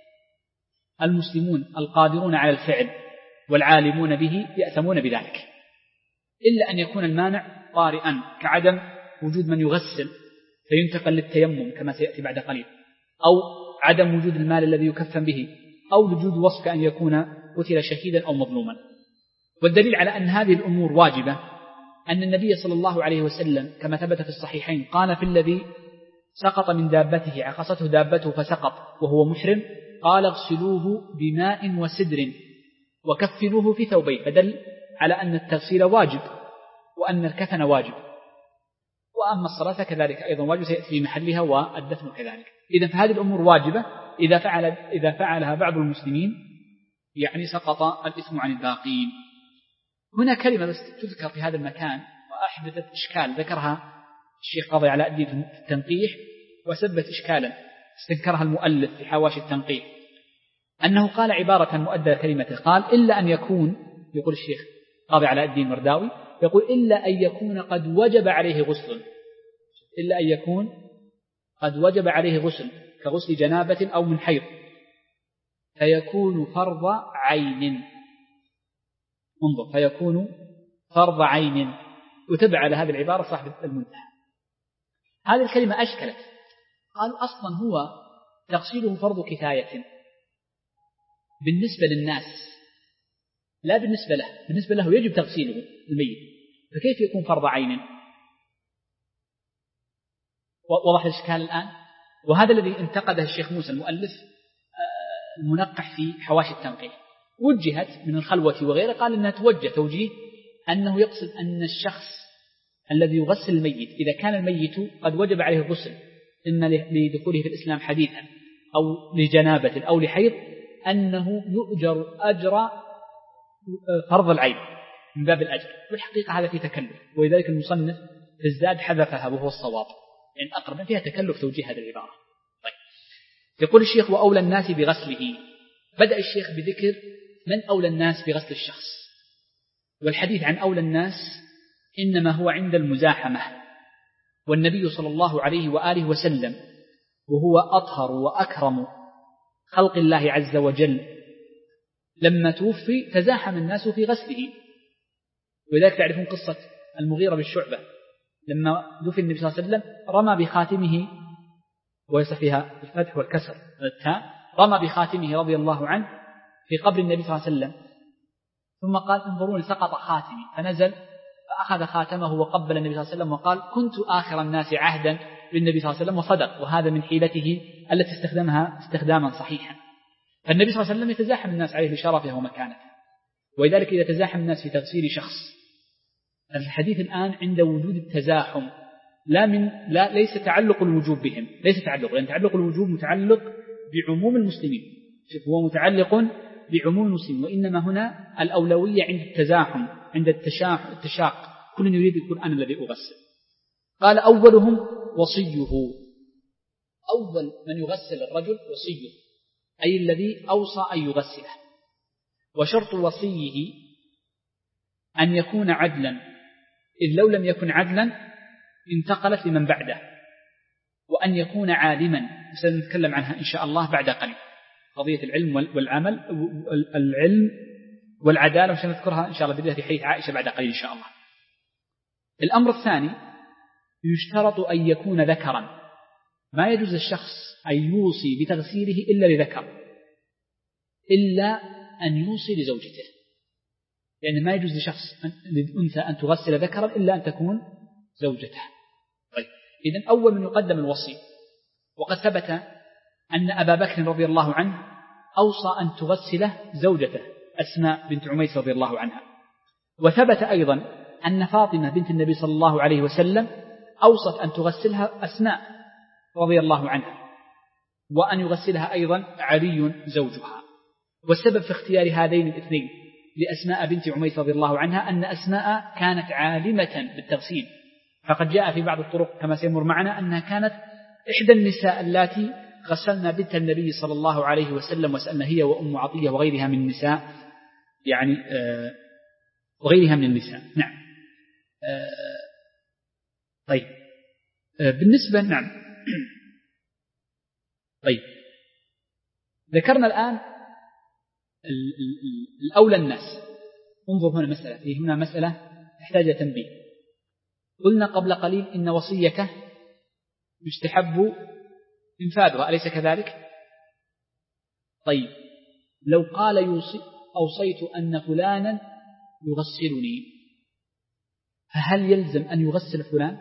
المسلمون القادرون على الفعل والعالمون به يأثمون بذلك، إلا أن يكون المانع طارئا كعدم وجود من يغسل فينتقل للتيمم كما سيأتي بعد قليل، أو عدم وجود المال الذي يكفن به، أو وجود وصف كأن يكون قتل شهيدا أو مظلوما. والدليل على أن هذه الأمور واجبة أن النبي صلى الله عليه وسلم كما ثبت في الصحيحين قال في الذي سقط من دابته، عقصته دابته فسقط وهو محرم، قال اغسلوه بماء وسدر وكفنوه في ثوبين، فدل على أن التغسيل واجب وأن الكفن واجب. وأما الصلاة كذلك أيضا واجب سيأتي في محلها، والدفن كذلك. إذن فهذه الأمور واجبة، إذا فعل إذا فعلها بعض المسلمين يعني سقط الإثم عن الباقين. هنا كلمة بس تذكر في هذا المكان وأحدثت إشكال ذكرها الشيخ قاضي علاء الدين في التنقيح، وسبت إشكالا استذكرها المؤلف في حواشي التنقيح، أنه قال عبارة مؤدى كلمته، قال إلا أن يكون، يقول الشيخ قاضي علاء الدين مرداوي يقول إلا أن يكون قد وجب عليه غسل، إلا أن يكون قد وجب عليه غسل كغسل جنابة أو من حيض فيكون فرض عين. انظر، فيكون فرض عين. وتبع على هذه العبارة صاحب المنتهى. هذه الكلمة أشكلت، قال أصلا هو تغسيله فرض كفاية بالنسبة للناس لا بالنسبة له، بالنسبة له يجب تغسيله الميت، فكيف يكون فرض عين؟ وضح الإشكال الآن. وهذا الذي انتقده الشيخ موسى المؤلف المنقح في حواشي التنقيح، وجهت من الخلوة وغيره، قال إنها توجه توجيه أنه يقصد أن الشخص الذي يغسل الميت إذا كان الميت قد وجب عليه الغسل إما لدخوله في الإسلام حديثا أو لجنابة أو لحيض، أنه يؤجر أجر فرض العين من باب الأجر. والحقيقة هذا فيه تكلف، ولذلك المصنف في الزاد حذفها وهو الصواب، لأن يعني أقرب فيها تكلف توجيه هذه العبارة. طيب. يقول الشيخ وأولى الناس بغسله. بدأ الشيخ بذكر من أولى الناس بغسل الشخص، والحديث عن أولى الناس إنما هو عند المزاحمة، والنبي صلى الله عليه وآله وسلم وهو أطهر وأكرم خلق الله عز وجل لما توفي تزاحم الناس في غسله. ولذلك تعرفون قصة المغيرة بالشعبة لما دفن النبي صلى الله عليه وسلم رمى بخاتمه، ويصح فيها الفتح والكسر التاء، رمى بخاتمه رضي الله عنه في قبر النبي صلى الله عليه وسلم، ثم قال انظروني سقط خاتمي، فنزل فأخذ خاتمه وقبل النبي صلى الله عليه وسلم وقال كنت آخر الناس عهدا بالنبي صلى الله عليه وسلم، وصدق، وهذا من حيلته التي استخدمها استخداما صحيحا. فالنبي صلى الله عليه وسلم يتزاحم الناس عليه لشرفه ومكانته، ولذلك إذا تزاحم الناس في تغسيل شخص، الحديث الآن عند وجود التزاحم لا من لا ليس تعلق الوجوب بهم، ليس تعلق، لأن تعلق الوجوب متعلق بعموم المسلمين، شوف هو متعلق بعموم المسلمين، وإنما هنا الأولوية عند التزاحم، عند التشاق, التشاق كل يريد يكون أنا الذي أغسل. قال أولهم وصيه، أول من يغسل الرجل وصيه، أي الذي أوصى أن يغسله. وشرط وصيه أن يكون عدلا، إذ لو لم يكن عدلا انتقلت لمن بعده، وأن يكون عالما، سنتكلم عنها إن شاء الله بعد قليل، قضية العلم والعمل، العلم والعدالة وسنذكرها إن شاء الله في حديث عائشة بعد قليل إن شاء الله. الأمر الثاني يشترط أن يكون ذكرا، ما يجوز الشخص أن يوصي بتغسيله إلا لذكر، إلا أن يوصي لزوجته، لأن يعني ما يجوز لشخص للأنثى أن تغسل ذكرا إلا أن تكون زوجته. طيب، إذن أول من يقدم الوصي، وقد ثبت أن أبا بكر رضي الله عنه أوصى أن تغسله زوجته أسماء بنت عميس رضي الله عنها، وثبت أيضا أن فاطمة بنت النبي صلى الله عليه وسلم أوصت أن تغسلها أسماء رضي الله عنها، وأن يغسلها أيضا علي زوجها. والسبب في اختيار هذين الاثنين لأسماء بنت عميس رضي الله عنها أن أسماء كانت عالمة بالتغسيل، فقد جاء في بعض الطرق كما سيمر معنا أنها كانت إحدى النساء اللاتي غسلنا بنت النبي صلى الله عليه وسلم، وسألنا هي وأم عطية وغيرها من النساء، يعني آه وغيرها من النساء. نعم. آه طيب آه بالنسبة نعم طيب ذكرنا الآن الأولى الناس. انظر هنا مسألة، في هنا مسألة تحتاج تنبيه. قلنا قبل قليل إن وصيك يستحب إنفاذها، أليس كذلك؟ طيب لو قال يوصي أوصيت أن فلانا يغسلني، فهل يلزم أن يغسل فلان؟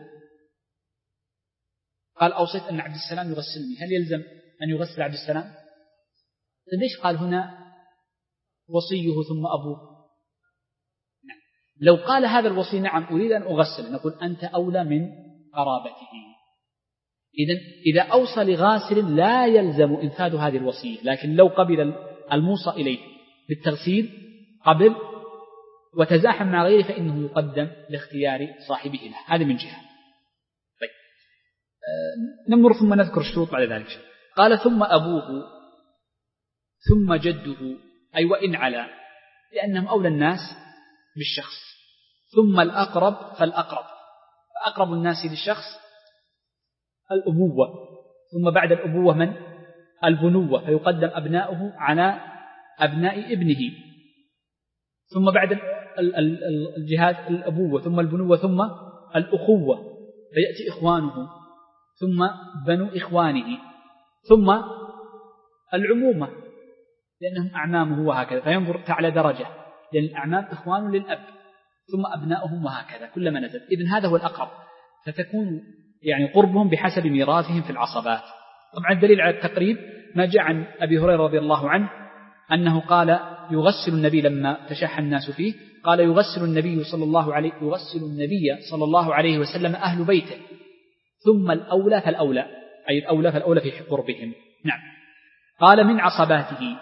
قال أوصيت أن عبد السلام يغسلني، هل يلزم أن يغسل عبد السلام؟ ليش قال هنا وصيه ثم أبوه؟ نعم. لو قال هذا الوصي نعم أريد أن أغسل، نقول أنت أولى من قرابته. إذن إذا أوصى لغاسل لا يلزم إنفاذ هذه الوصية، لكن لو قبل الموصى إليه بالتغسيل قبل وتزاحم مع غيره فإنه يقدم لاختيار صاحبه له. هذا من جهة. طيب آه نمر ثم نذكر الشروط بعد ذلك. قال ثم أبوه ثم جده، أي وإن علا، لأنهم أولى الناس بالشخص. ثم الأقرب فالأقرب، فأقرب الناس للشخص الأبوة، ثم بعد الأبوة من؟ البنوة، فيقدم أبناؤه على أبناء ابنه، ثم بعد الجهاد الأبوة ثم البنوة ثم الأخوة، فيأتي إخوانه ثم بنو إخوانه ثم العمومة لأنهم أعمامه وهكذا، فينظر على درجة، لأن الأعمام إخوان للأب ثم أبناؤهم وهكذا كلما نزل. إذن هذا هو الأقرب، فتكون يعني قربهم بحسب ميراثهم في العصبات. طبعا الدليل على التقريب ما جاء عن أبي هريرة رضي الله عنه أنه قال يغسل النبي لما تشح الناس فيه، قال يغسل النبي صلى الله عليه يغسل النبي صلى الله عليه وسلم أهل بيته ثم الأولى فالأولى، أي الأولى فالأولى في قربهم. نعم. قال من عصباته،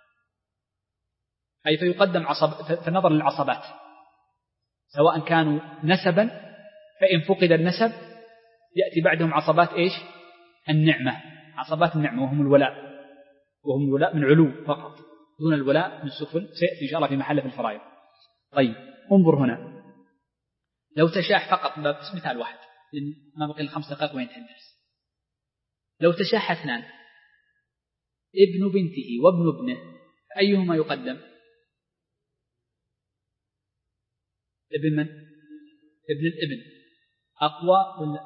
أي فيقدم عصب فنظر للعصبات سواء كانوا نسبا، فإن فقد النسب يأتي بعدهم عصبات إيش؟ النعمة، عصبات النعمة وهم الولاء، وهم الولاء من علو فقط دون الولاء من سفل، سيأتي إن شاء الله في محله في الفرائض. طيب انظر هنا، لو تشاح فقط بس مثال واحد ما بقي الخمس دقائق وينتهي الدرس. لو تشاح اثنان ابن بنته وابن ابنه أيهما يقدم؟ ابن من؟ ابن الابن أقوى ولا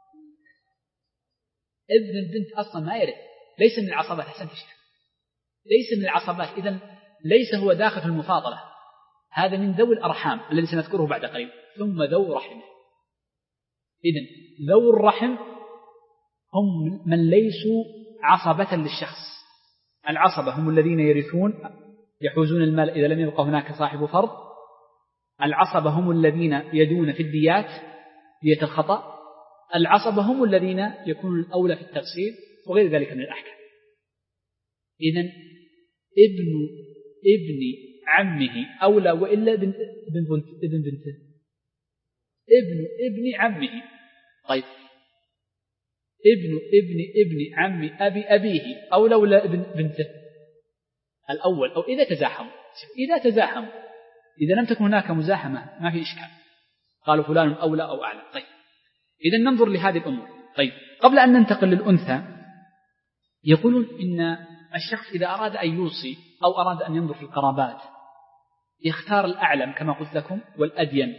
ابن البنت؟ أصلا ما يرث، ليس من العصبات. أحسنت شيخ، ليس من العصبات، إذن ليس هو داخل في المفاضلة، هذا من ذوي الأرحام الذي سنذكره بعد قليل. ثم ذو رحمه، إذن ذو الرحم هم من ليسوا عصبة للشخص. العصبة هم الذين يرثون يحوزون المال إذا لم يبقى هناك صاحب فرض. العصبة هم الذين يدون في الديات دية الخطأ. العصبة هم الذين يكونون الأولى في التغسيل وغير ذلك من الأحكام. إذن ابن ابن عمه أولى وإلا ابن بنت ابن بنته ابن ابن عمه. طيب ابن ابن ابن عم أبي أبيه أولى ولا ابن بنته؟ الأول. أو إذا تزاحموا، إذا تزاحموا إذا لم تكن هناك مزاحمة ما في إشكال، قالوا فلان أولى أو أعلى. طيب إذا ننظر لهذه الأمور. طيب قبل أن ننتقل للأنثى، يقولون إن الشخص إذا أراد أن يوصي أو أراد أن ينظر في القرابات يختار الأعلم كما قلت لكم والأدين،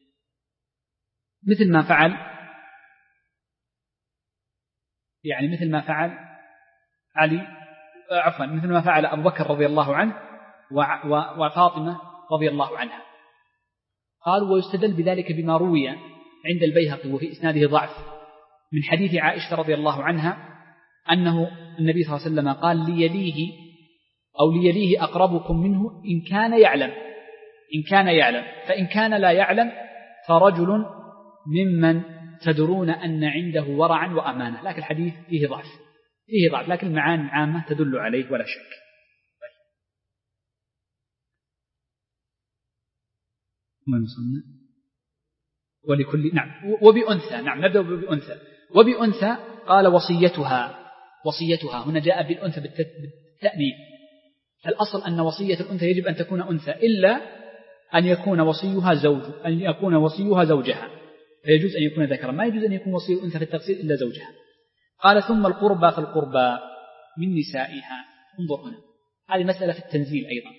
مثل ما فعل يعني مثل ما فعل علي عفوا مثل ما فعل أبو بكر رضي الله عنه وفاطمة رضي الله عنها. قالوا ويستدل بذلك بما روي عند البيهقي وفي إسناده ضعف من حديث عائشة رضي الله عنها أنه النبي صلى الله عليه وسلم قال ليليه أو ليليه أقربكم منه إن كان يعلم إن كان يعلم فإن كان لا يعلم فرجل ممن تدرون أن عنده ورعا وأمانة. لكن الحديث فيه ضعف فيه ضعف لكن المعاني عامة تدل عليه ولا شك. ولكل نعم وبأنثى نعم نبدأ بأنثى. وبأنثى قال وصيتها وصيتها هنا جاء بالأنثى بالتأنيث. فالأصل أن وصية الأنثى يجب أن تكون أنثى إلا أن يكون وصيها زوج أن يكون وصيها زوجها، فيجوز أن يكون ذكرا، ما يجوز أن يكون وصي الأنثى في التغسيل إلا زوجها. قال ثم القربى فالقربى من نسائها. انظر هنا، هذه مسألة في التنزيل أيضا.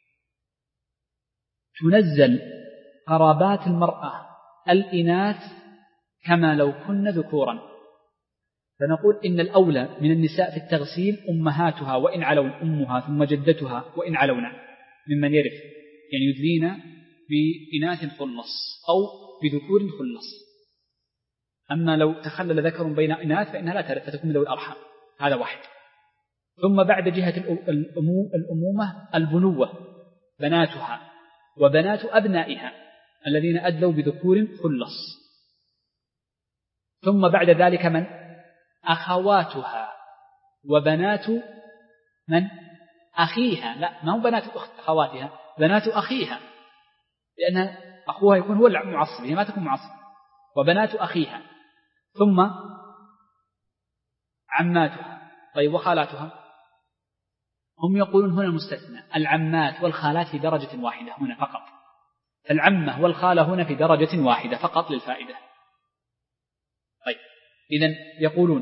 تنزل قرابات المرأة الإناث كما لو كن ذكورا، فنقول إن الأولى من النساء في التغسيل أمهاتها وإن علون، أمها ثم جدتها وإن علونا ممن يرث، يعني يدلين بإناث خلص أو بذكور خلص. أما لو تخلل ذكر بين إناث فإنها لا ترث فتكون ذوي الأرحام. هذا واحد. ثم بعد جهة الأمومة البنوة بناتها وبنات أبنائها الذين أدلوا بذكور خلص. ثم بعد ذلك من؟ أخواتها وبنات من؟ أخيها. لا، ما هم بنات أخت أخواتها، بنات أخيها، لأن أخوها يكون هو المعصب، هي ما تكون معصب. وبنات أخيها. ثم عماتها. طيب وخالاتها؟ هم يقولون هنا مستثنى، العمات والخالات في درجة واحدة هنا فقط، فالعمة والخالة هنا في درجة واحدة فقط للفائدة. طيب إذن يقولون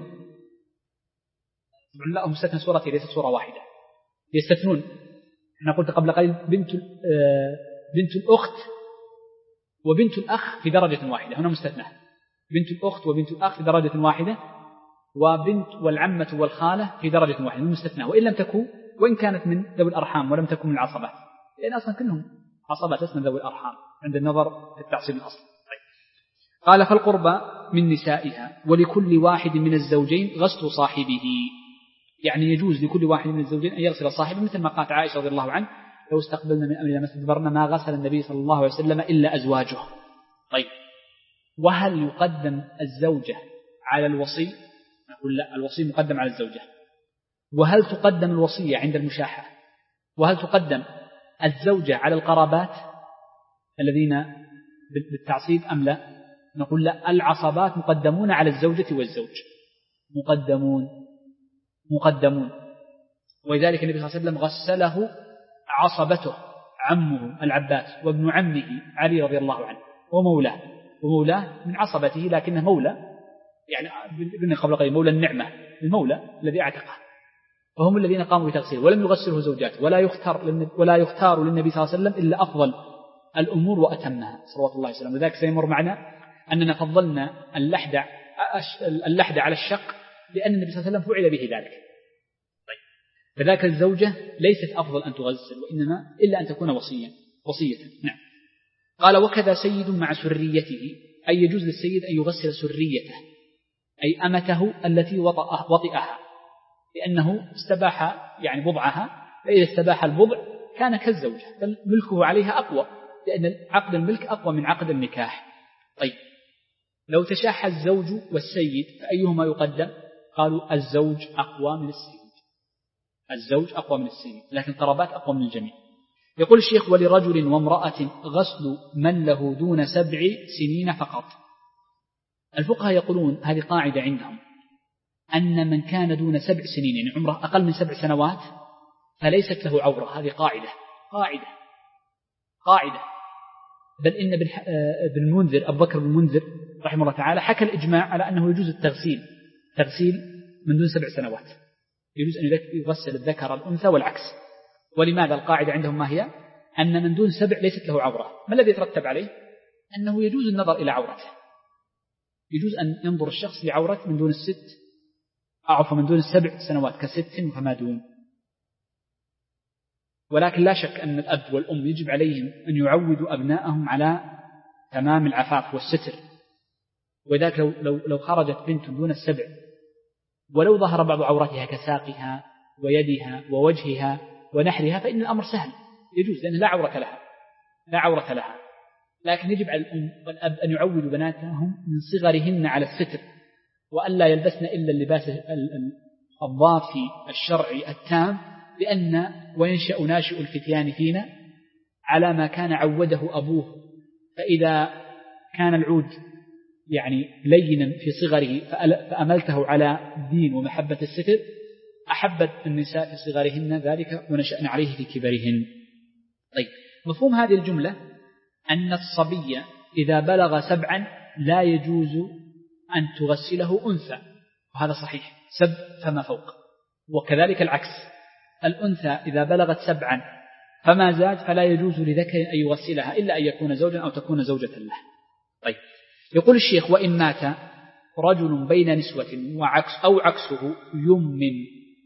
لا، مستثنى سورة ليست سورة واحدة، يستثنون. أنا قلت قبل قليل بنت بنت الأخت وبنت الأخ في درجة واحدة، هنا مستثنى بنت الأخت وبنت الأخ في درجة واحدة، وبنت والعمة والخالة في درجة واحدة مستثنى، وإن لم تكن وإن كانت من ذوي الأرحام ولم تكن من العصبات، لأن أصلا كلهم عصبات لسنا ذوي الأرحام عند النظر في التعصيب الأصل. طيب. قال فالقربى من نسائها ولكل واحد من الزوجين غسل صاحبه، يعني يجوز لكل واحد من الزوجين أن يغسل صاحبه، مثل ما قالت عائشة رضي الله عنه لو استقبلنا من أمرنا ما استدبرنا ما غسل النبي صلى الله عليه وسلم إلا أزواجه. طيب وهل يقدم الزوجة على الوصي؟ نقول لا، الوصي مقدم على الزوجة. وهل تقدم الوصية عند المشاحة؟ وهل تقدم الزوجة على القرابات الذين بالتعصيب أم لا؟ نقول لا، العصبات مقدمون على الزوجة والزوج، مقدمون. مقدمون. ولذلك النبي صلى الله عليه وسلم غسله عصبته عمه العباس وابن عمه علي رضي الله عنه ومولاه، ومولاه من عصبته لكنه مولى، يعني قلنا قبل قليل مولى النعمة، المولى الذي اعتقه، فهم الذين قاموا بتغسيله ولم يغسله زوجاته. ولا يختار ولا يختار للنبي صلى الله عليه وسلم إلا أفضل الأمور وأتمها صلوات الله عليه وسلم. وذلك سيمر معنا أننا فضلنا اللحد اللحد على الشق لأن النبي صلى الله عليه وسلم فعل به ذلك. طيب، فذاك الزوجة ليست أفضل أن تغسل، وإنما إلا أن تكون وصيا وصية. نعم. قال وكذا سيد مع سريته، أي يجوز للسيد أن يغسل سريته أي أمته التي وطئها، لأنه استباح يعني بضعها، فإذا استباح البضع كان كالزوجة، بل ملكه عليها أقوى، لأن عقد الملك أقوى من عقد النكاح. طيب، لو تشاح الزوج والسيد فأيهما يقدم؟ قالوا الزوج أقوى من السيد، الزوج أقوى من السيد، لكن قرابات أقوى من الجميع. يقول الشيخ ولرجل وامرأة غسل من له دون سبع سنين فقط. الفقهاء يقولون هذه قاعدة عندهم، أن من كان دون سبع سنين يعني عمره أقل من سبع سنوات فليست له عورة. هذه قاعدة قاعدة قاعدة بل إن ابن المنذر أبو بكر بن المنذر رحمه الله تعالى حكى الإجماع على أنه يجوز التغسيل تغسيل من دون سبع سنوات، يجوز أن يغسل الذكر الأنثى والعكس. ولماذا؟ القاعدة عندهم ما هي؟ أن من دون سبع ليست له عورة. ما الذي يترتب عليه؟ أنه يجوز النظر إلى عورته، يجوز أن ينظر الشخص لعورة من دون الست أعرف من دون السبع سنوات كست فما دون. ولكن لا شك أن الأب والأم يجب عليهم أن يعودوا أبنائهم على تمام العفاف والستر. وذلك لو, لو, لو خرجت بنت دون السبع ولو ظهر بعض عورتها كساقها ويدها ووجهها ونحرها فإن الأمر سهل، يجوز، لأن لا عورة لها لا عورة لها لكن يجب على الأم والأب أن يعودوا بناتهم من صغرهن على الستر، وألا يلبسن إلا اللباس الضافي الشرعي التام، لأن وينشأ ناشئ الفتيان فينا على ما كان عوده أبوه. فإذا كان العود يعني لينا في صغره فأملته على الدين ومحبة الستر أحبت النساء في صغرهن ذلك ونشأن عليه في كبرهن. طيب، مفهوم هذه الجملة أن الصبي إذا بلغ سبعا لا يجوز أن تغسله أنثى، وهذا صحيح، سب فما فوق. وكذلك العكس، الأنثى إذا بلغت سبعا فما زاد فلا يجوز لذكر أن يغسلها إلا أن يكون زوجا أو تكون زوجة له. طيب، يقول الشيخ وإن مات رجل بين نسوة وعكس أو عكسه يمن،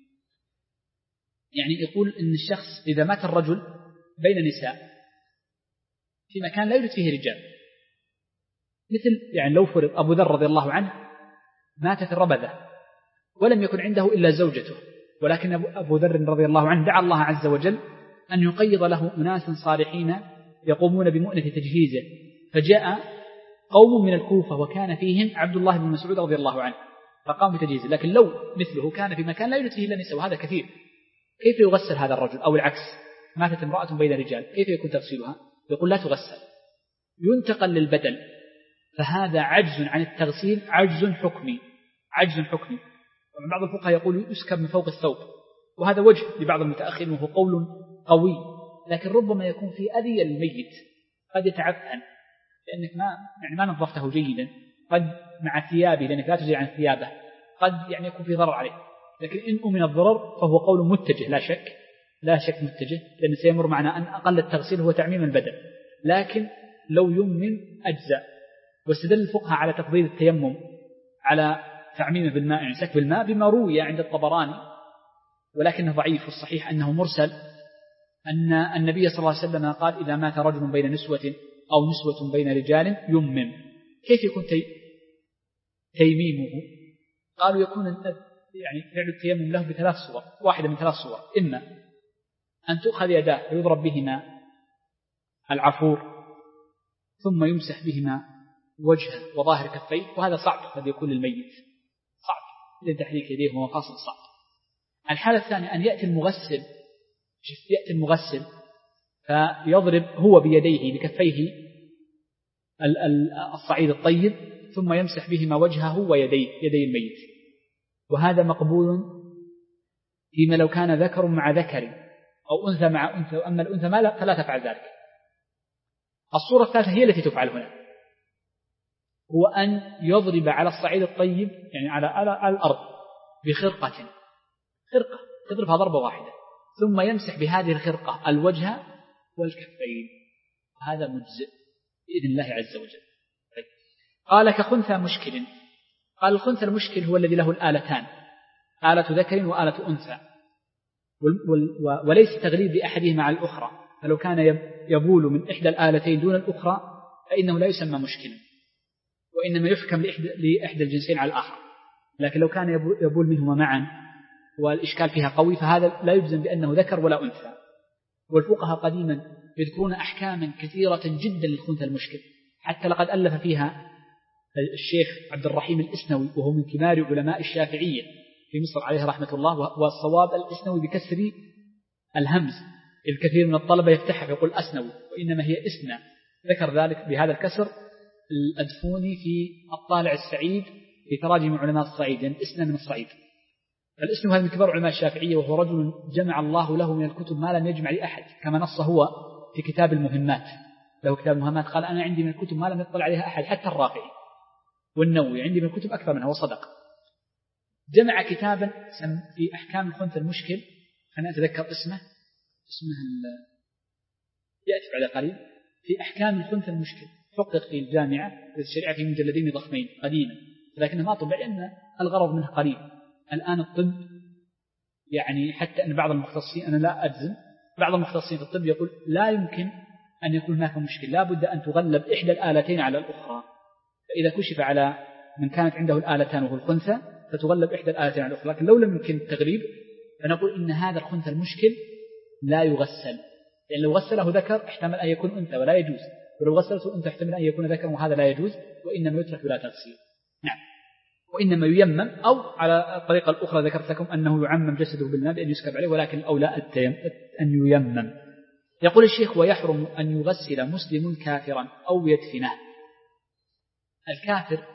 يعني يقول إن الشخص إذا مات الرجل بين نساء في مكان لا يوجد فيه رجال، مثل يعني لو فرض أبو ذر رضي الله عنه مات في الربذة ولم يكن عنده إلا زوجته، ولكن أبو ذر رضي الله عنه دعا الله عز وجل أن يقيض له أناس صالحين يقومون بمؤنة تجهيزه، فجاء قوم من الكوفة وكان فيهم عبد الله بن مسعود رضي الله عنه فقام بتجهيزه. لكن لو مثله كان في مكان لا يوجد فيه إلا نساء وهذا كثير، كيف يغسل هذا الرجل؟ أو العكس، ماتت امرأة بين رجال كيف يكون تغسيلها؟ يقول لا تغسل، ينتقل للبدل، فهذا عجز عن التغسيل، عجز حكمي عجز حكمي ومن بعض الفقهاء يقول يسكب من فوق الثوب، وهذا وجه لبعض المتأخرين وهو قول قوي، لكن ربما يكون في أذية الميت، قد يتعفن لأنك ما يعني ما نظفته جيدا، قد مع ثيابه لأنك لا تزيل عن ثيابه، قد يعني يكون في ضرر عليه. لكن إن أمن الضرر فهو قول متجه لا شك لا شك متجه، لأن سيمر معنا أن أقل التغسيل هو تعميم البدن، لكن لو يمن أجزاء. واستدل الفقهاء على تفضيل التيمم على تعميمه بالماء يعني سكب الماء بما روي عند الطبراني ولكنه ضعيف، والصحيح أنه مرسل، أن النبي صلى الله عليه وسلم قال إذا مات رجل بين نسوة أو نسوة بين رجال يمم. كيف يكون تي... تيميمه؟ قالوا يكون يعني فعل التيمم له بثلاث صور، واحدة من ثلاث صور، إما أن تؤخذ يداه ويضرب بهما العفور ثم يمسح بهما وجهه وظاهر كفيه، وهذا صعب قد يكون للميت، صعب لتحريك يديه ومفاصل صعب. الحالة الثانية أن يأتي المغسل يأتي المغسل فيضرب هو بيديه بكفيه الصعيد الطيب ثم يمسح بهما وجهه ويديه يدي الميت، وهذا مقبول فيما لو كان ذكر مع ذكر أو أنثى مع أنثى، وأما الأنثى ما لا فلا تفعل ذلك. الصورة الثالثة هي التي تفعل هنا، هو أن يضرب على الصعيد الطيب يعني على على الأرض بخرقة، خرقة تضربها ضربة واحدة، ثم يمسح بهذه الخرقة الوجه والكفين، هذا مجزئ بإذن الله عز وجل. طيب. قال كخنثى مشكل، قال الخنثى المشكل هو الذي له الآلتان، آلة ذكر وآلة أنثى، وليس تغليب لأحدهما على الأخرى، فلو كان يبول من إحدى الآلتين دون الأخرى فإنه لا يسمى مشكلا، وإنما يحكم لإحدى الجنسين على الآخر. لكن لو كان يبول منهما معا والإشكال فيها قوي فهذا لا يجزم بأنه ذكر ولا أنثى. والفقهاء قديما يذكرون أحكاما كثيرة جدا للخنثى المشكل، حتى لقد ألف فيها الشيخ عبد الرحيم الإسنوي وهو من كبار علماء الشافعية في مصر عليه رحمة الله، والصواب الإسنوي بكسر الهمز، الكثير من الطلبة يفتحها يقول أسنوي وإنما هي إسنا، ذكر ذلك بهذا الكسر الأدفوني في الطالع السعيد في تراجم علماء الصعيد، يعني إسنا من الصعيد. الإسنوي هذا من كبار علماء الشافعية، وهو رجل جمع الله له من الكتب ما لم يجمع لأحد، كما نص هو في كتاب المهمات، له كتاب المهمات قال أنا عندي من الكتب ما لم يطلع عليها أحد حتى الرافعي والنووي، عندي من الكتب أكثر منها، وصدق. جمع كتابا في أحكام الخنثى المشكل، أنا أتذكر اسمه اسمه يأتي بعد قليل، في أحكام الخنثى المشكل، حقق في الجامعة الشريعة في مجلدين ضخمين قديما، لكنه ما طبع لأن الغرض منه قليل. الآن الطب يعني حتى أن بعض المختصين، أنا لا أجزم، بعض المختصين في الطب يقول لا يمكن أن يكون هناك مشكل، لا بد أن تغلب إحدى الآلتين على الأخرى، فإذا كشف على من كانت عنده الآلتان وهو الخنثى فتغلب إحدى الآلتين على الأخرى. لكن لو لم يمكن التغليب فنقول إن هذا الخنثى المشكل لا يغسل، لأن لو غسله ذكر احتمل أن يكون أنثى ولا يجوز، ولو غسلته أنثى احتمل أن يكون ذكر وهذا لا يجوز، وإنما يترك ولا تغسيل. نعم. وإنما ييمم، أو على الطريقة الأخرى ذكرت لكم أنه يعمم جسده بالماء بأن يسكب عليه، ولكن الأولى أن ييمم. يقول الشيخ ويحرم أن يغسل مسلم كافرا أو يدفنه. الكافر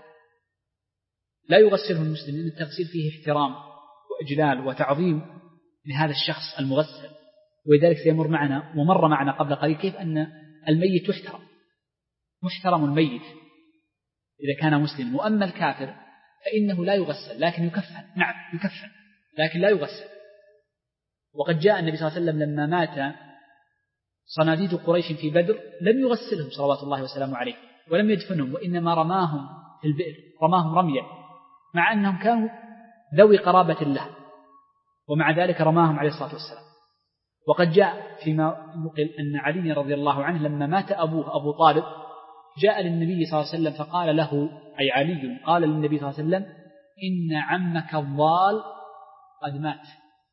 لا يغسله المسلم، لأن التغسيل فيه احترام وإجلال وتعظيم لهذا الشخص المغسل، ولذلك سيمر معنا ومر معنا قبل قليل كيف أن الميت يحترم، محترم الميت إذا كان مسلم. وأما الكافر فإنه لا يغسل لكن يكفن، نعم يكفن لكن لا يغسل. وقد جاء النبي صلى الله عليه وسلم لما مات صناديد قريش في بدر لم يغسلهم صلوات الله وسلامه عليه ولم يدفنهم، وإنما رماهم في البئر، رماهم رميا مع أنهم كانوا ذوي قرابة له، ومع ذلك رماهم عليه الصلاة والسلام. وقد جاء فيما نقل أن علي رضي الله عنه لما مات أبوه أبو طالب جاء للنبي صلى الله عليه وسلم فقال له، أي علي قال للنبي صلى الله عليه وسلم إن عمك الضال قد مات،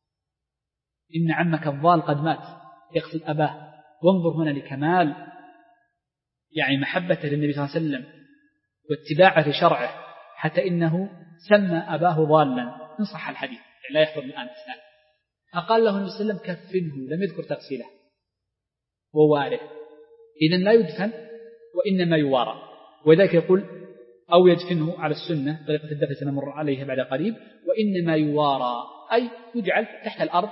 إن عمك الضال قد مات، يقصد أباه. وانظر هنا لكمال يعني محبته للنبي صلى الله عليه وسلم واتباعه لشرعه، حتى إنه سمى أباه ضالا إن صح الحديث، يعني لا يحضر الآن إسناد. فقال له النبي صلى الله عليه وسلم كفنه، لم يذكر تغسيله ووارث، إذن لا يدفن وإنما يوارى. وذلك يقول أو يدفنه على السنة طريقة الدفن سنمر عليها بعد قريب، وإنما يوارى أي يجعل تحت الأرض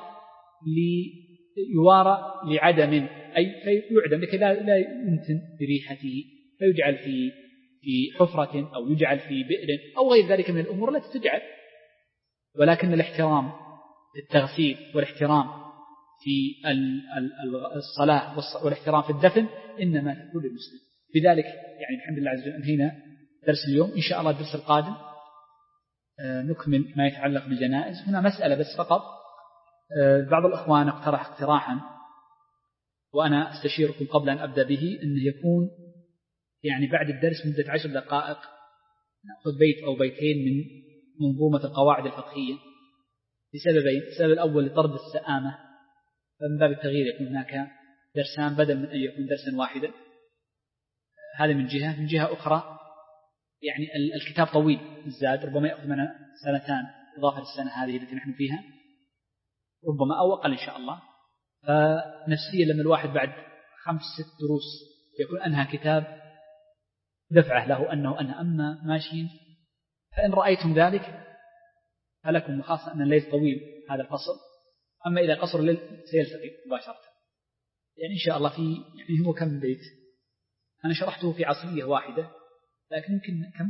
ليوارى لعدم، أي فيعدم لكي لا ينتن بريحته، فيجعل في في حفرة أو يجعل في بئر أو غير ذلك من الأمور التي تجعل. ولكن الاحترام في التغسيل والاحترام في الصلاة والاحترام في الدفن إنما تكون للمسلم. بذلك يعني الحمد لله عز وجل أنهينا درس اليوم، إن شاء الله الدرس القادم نكمل ما يتعلق بالجنائز. هنا مسألة بس فقط، بعض الأخوان اقترح اقتراحا وأنا استشيركم قبل أن أبدأ به، أنه يكون يعني بعد الدرس مدة عشر دقائق نأخذ بيت أو بيتين من منظومة القواعد الفقهية لسببين. السبب الأول لطرد السآمة، فمن باب التغيير يكون هناك درسان بدل من أن يكون درسا واحدا، هذا من جهة. من جهة أخرى يعني الكتاب طويل الزاد، ربما يأخذ منا سنتان إضافة للسنة هذه التي نحن فيها، ربما أو أقل إن شاء الله. فنفسيا لما الواحد بعد خمس ست دروس يكون أنهى كتاب دفعه له أنه أنهى، أما ماشيين فإن رأيتم ذلك فلكم، خاصة أن الليل طويل هذا الفصل، أما إذا قصر الليل سيلتقي مباشرة. يعني إن شاء الله في يعني هو كم بيت؟ أنا شرحته في عصرية واحدة، لكن يمكن كم؟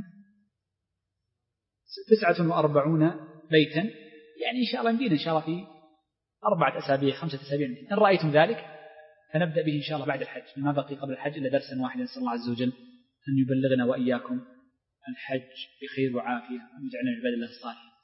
تسعة وأربعون بيتا. يعني إن شاء الله نبين إن شاء الله في أربعة أسابيع خمسة أسابيع. إن رأيتم ذلك فنبدأ به إن شاء الله بعد الحج، ما بقي قبل الحج إلا درسا واحدا. نسأل الله عز وجل أن يبلغنا وإياكم الحج بخير وعافية وأن يجعلنا من عباد الله الصالحين.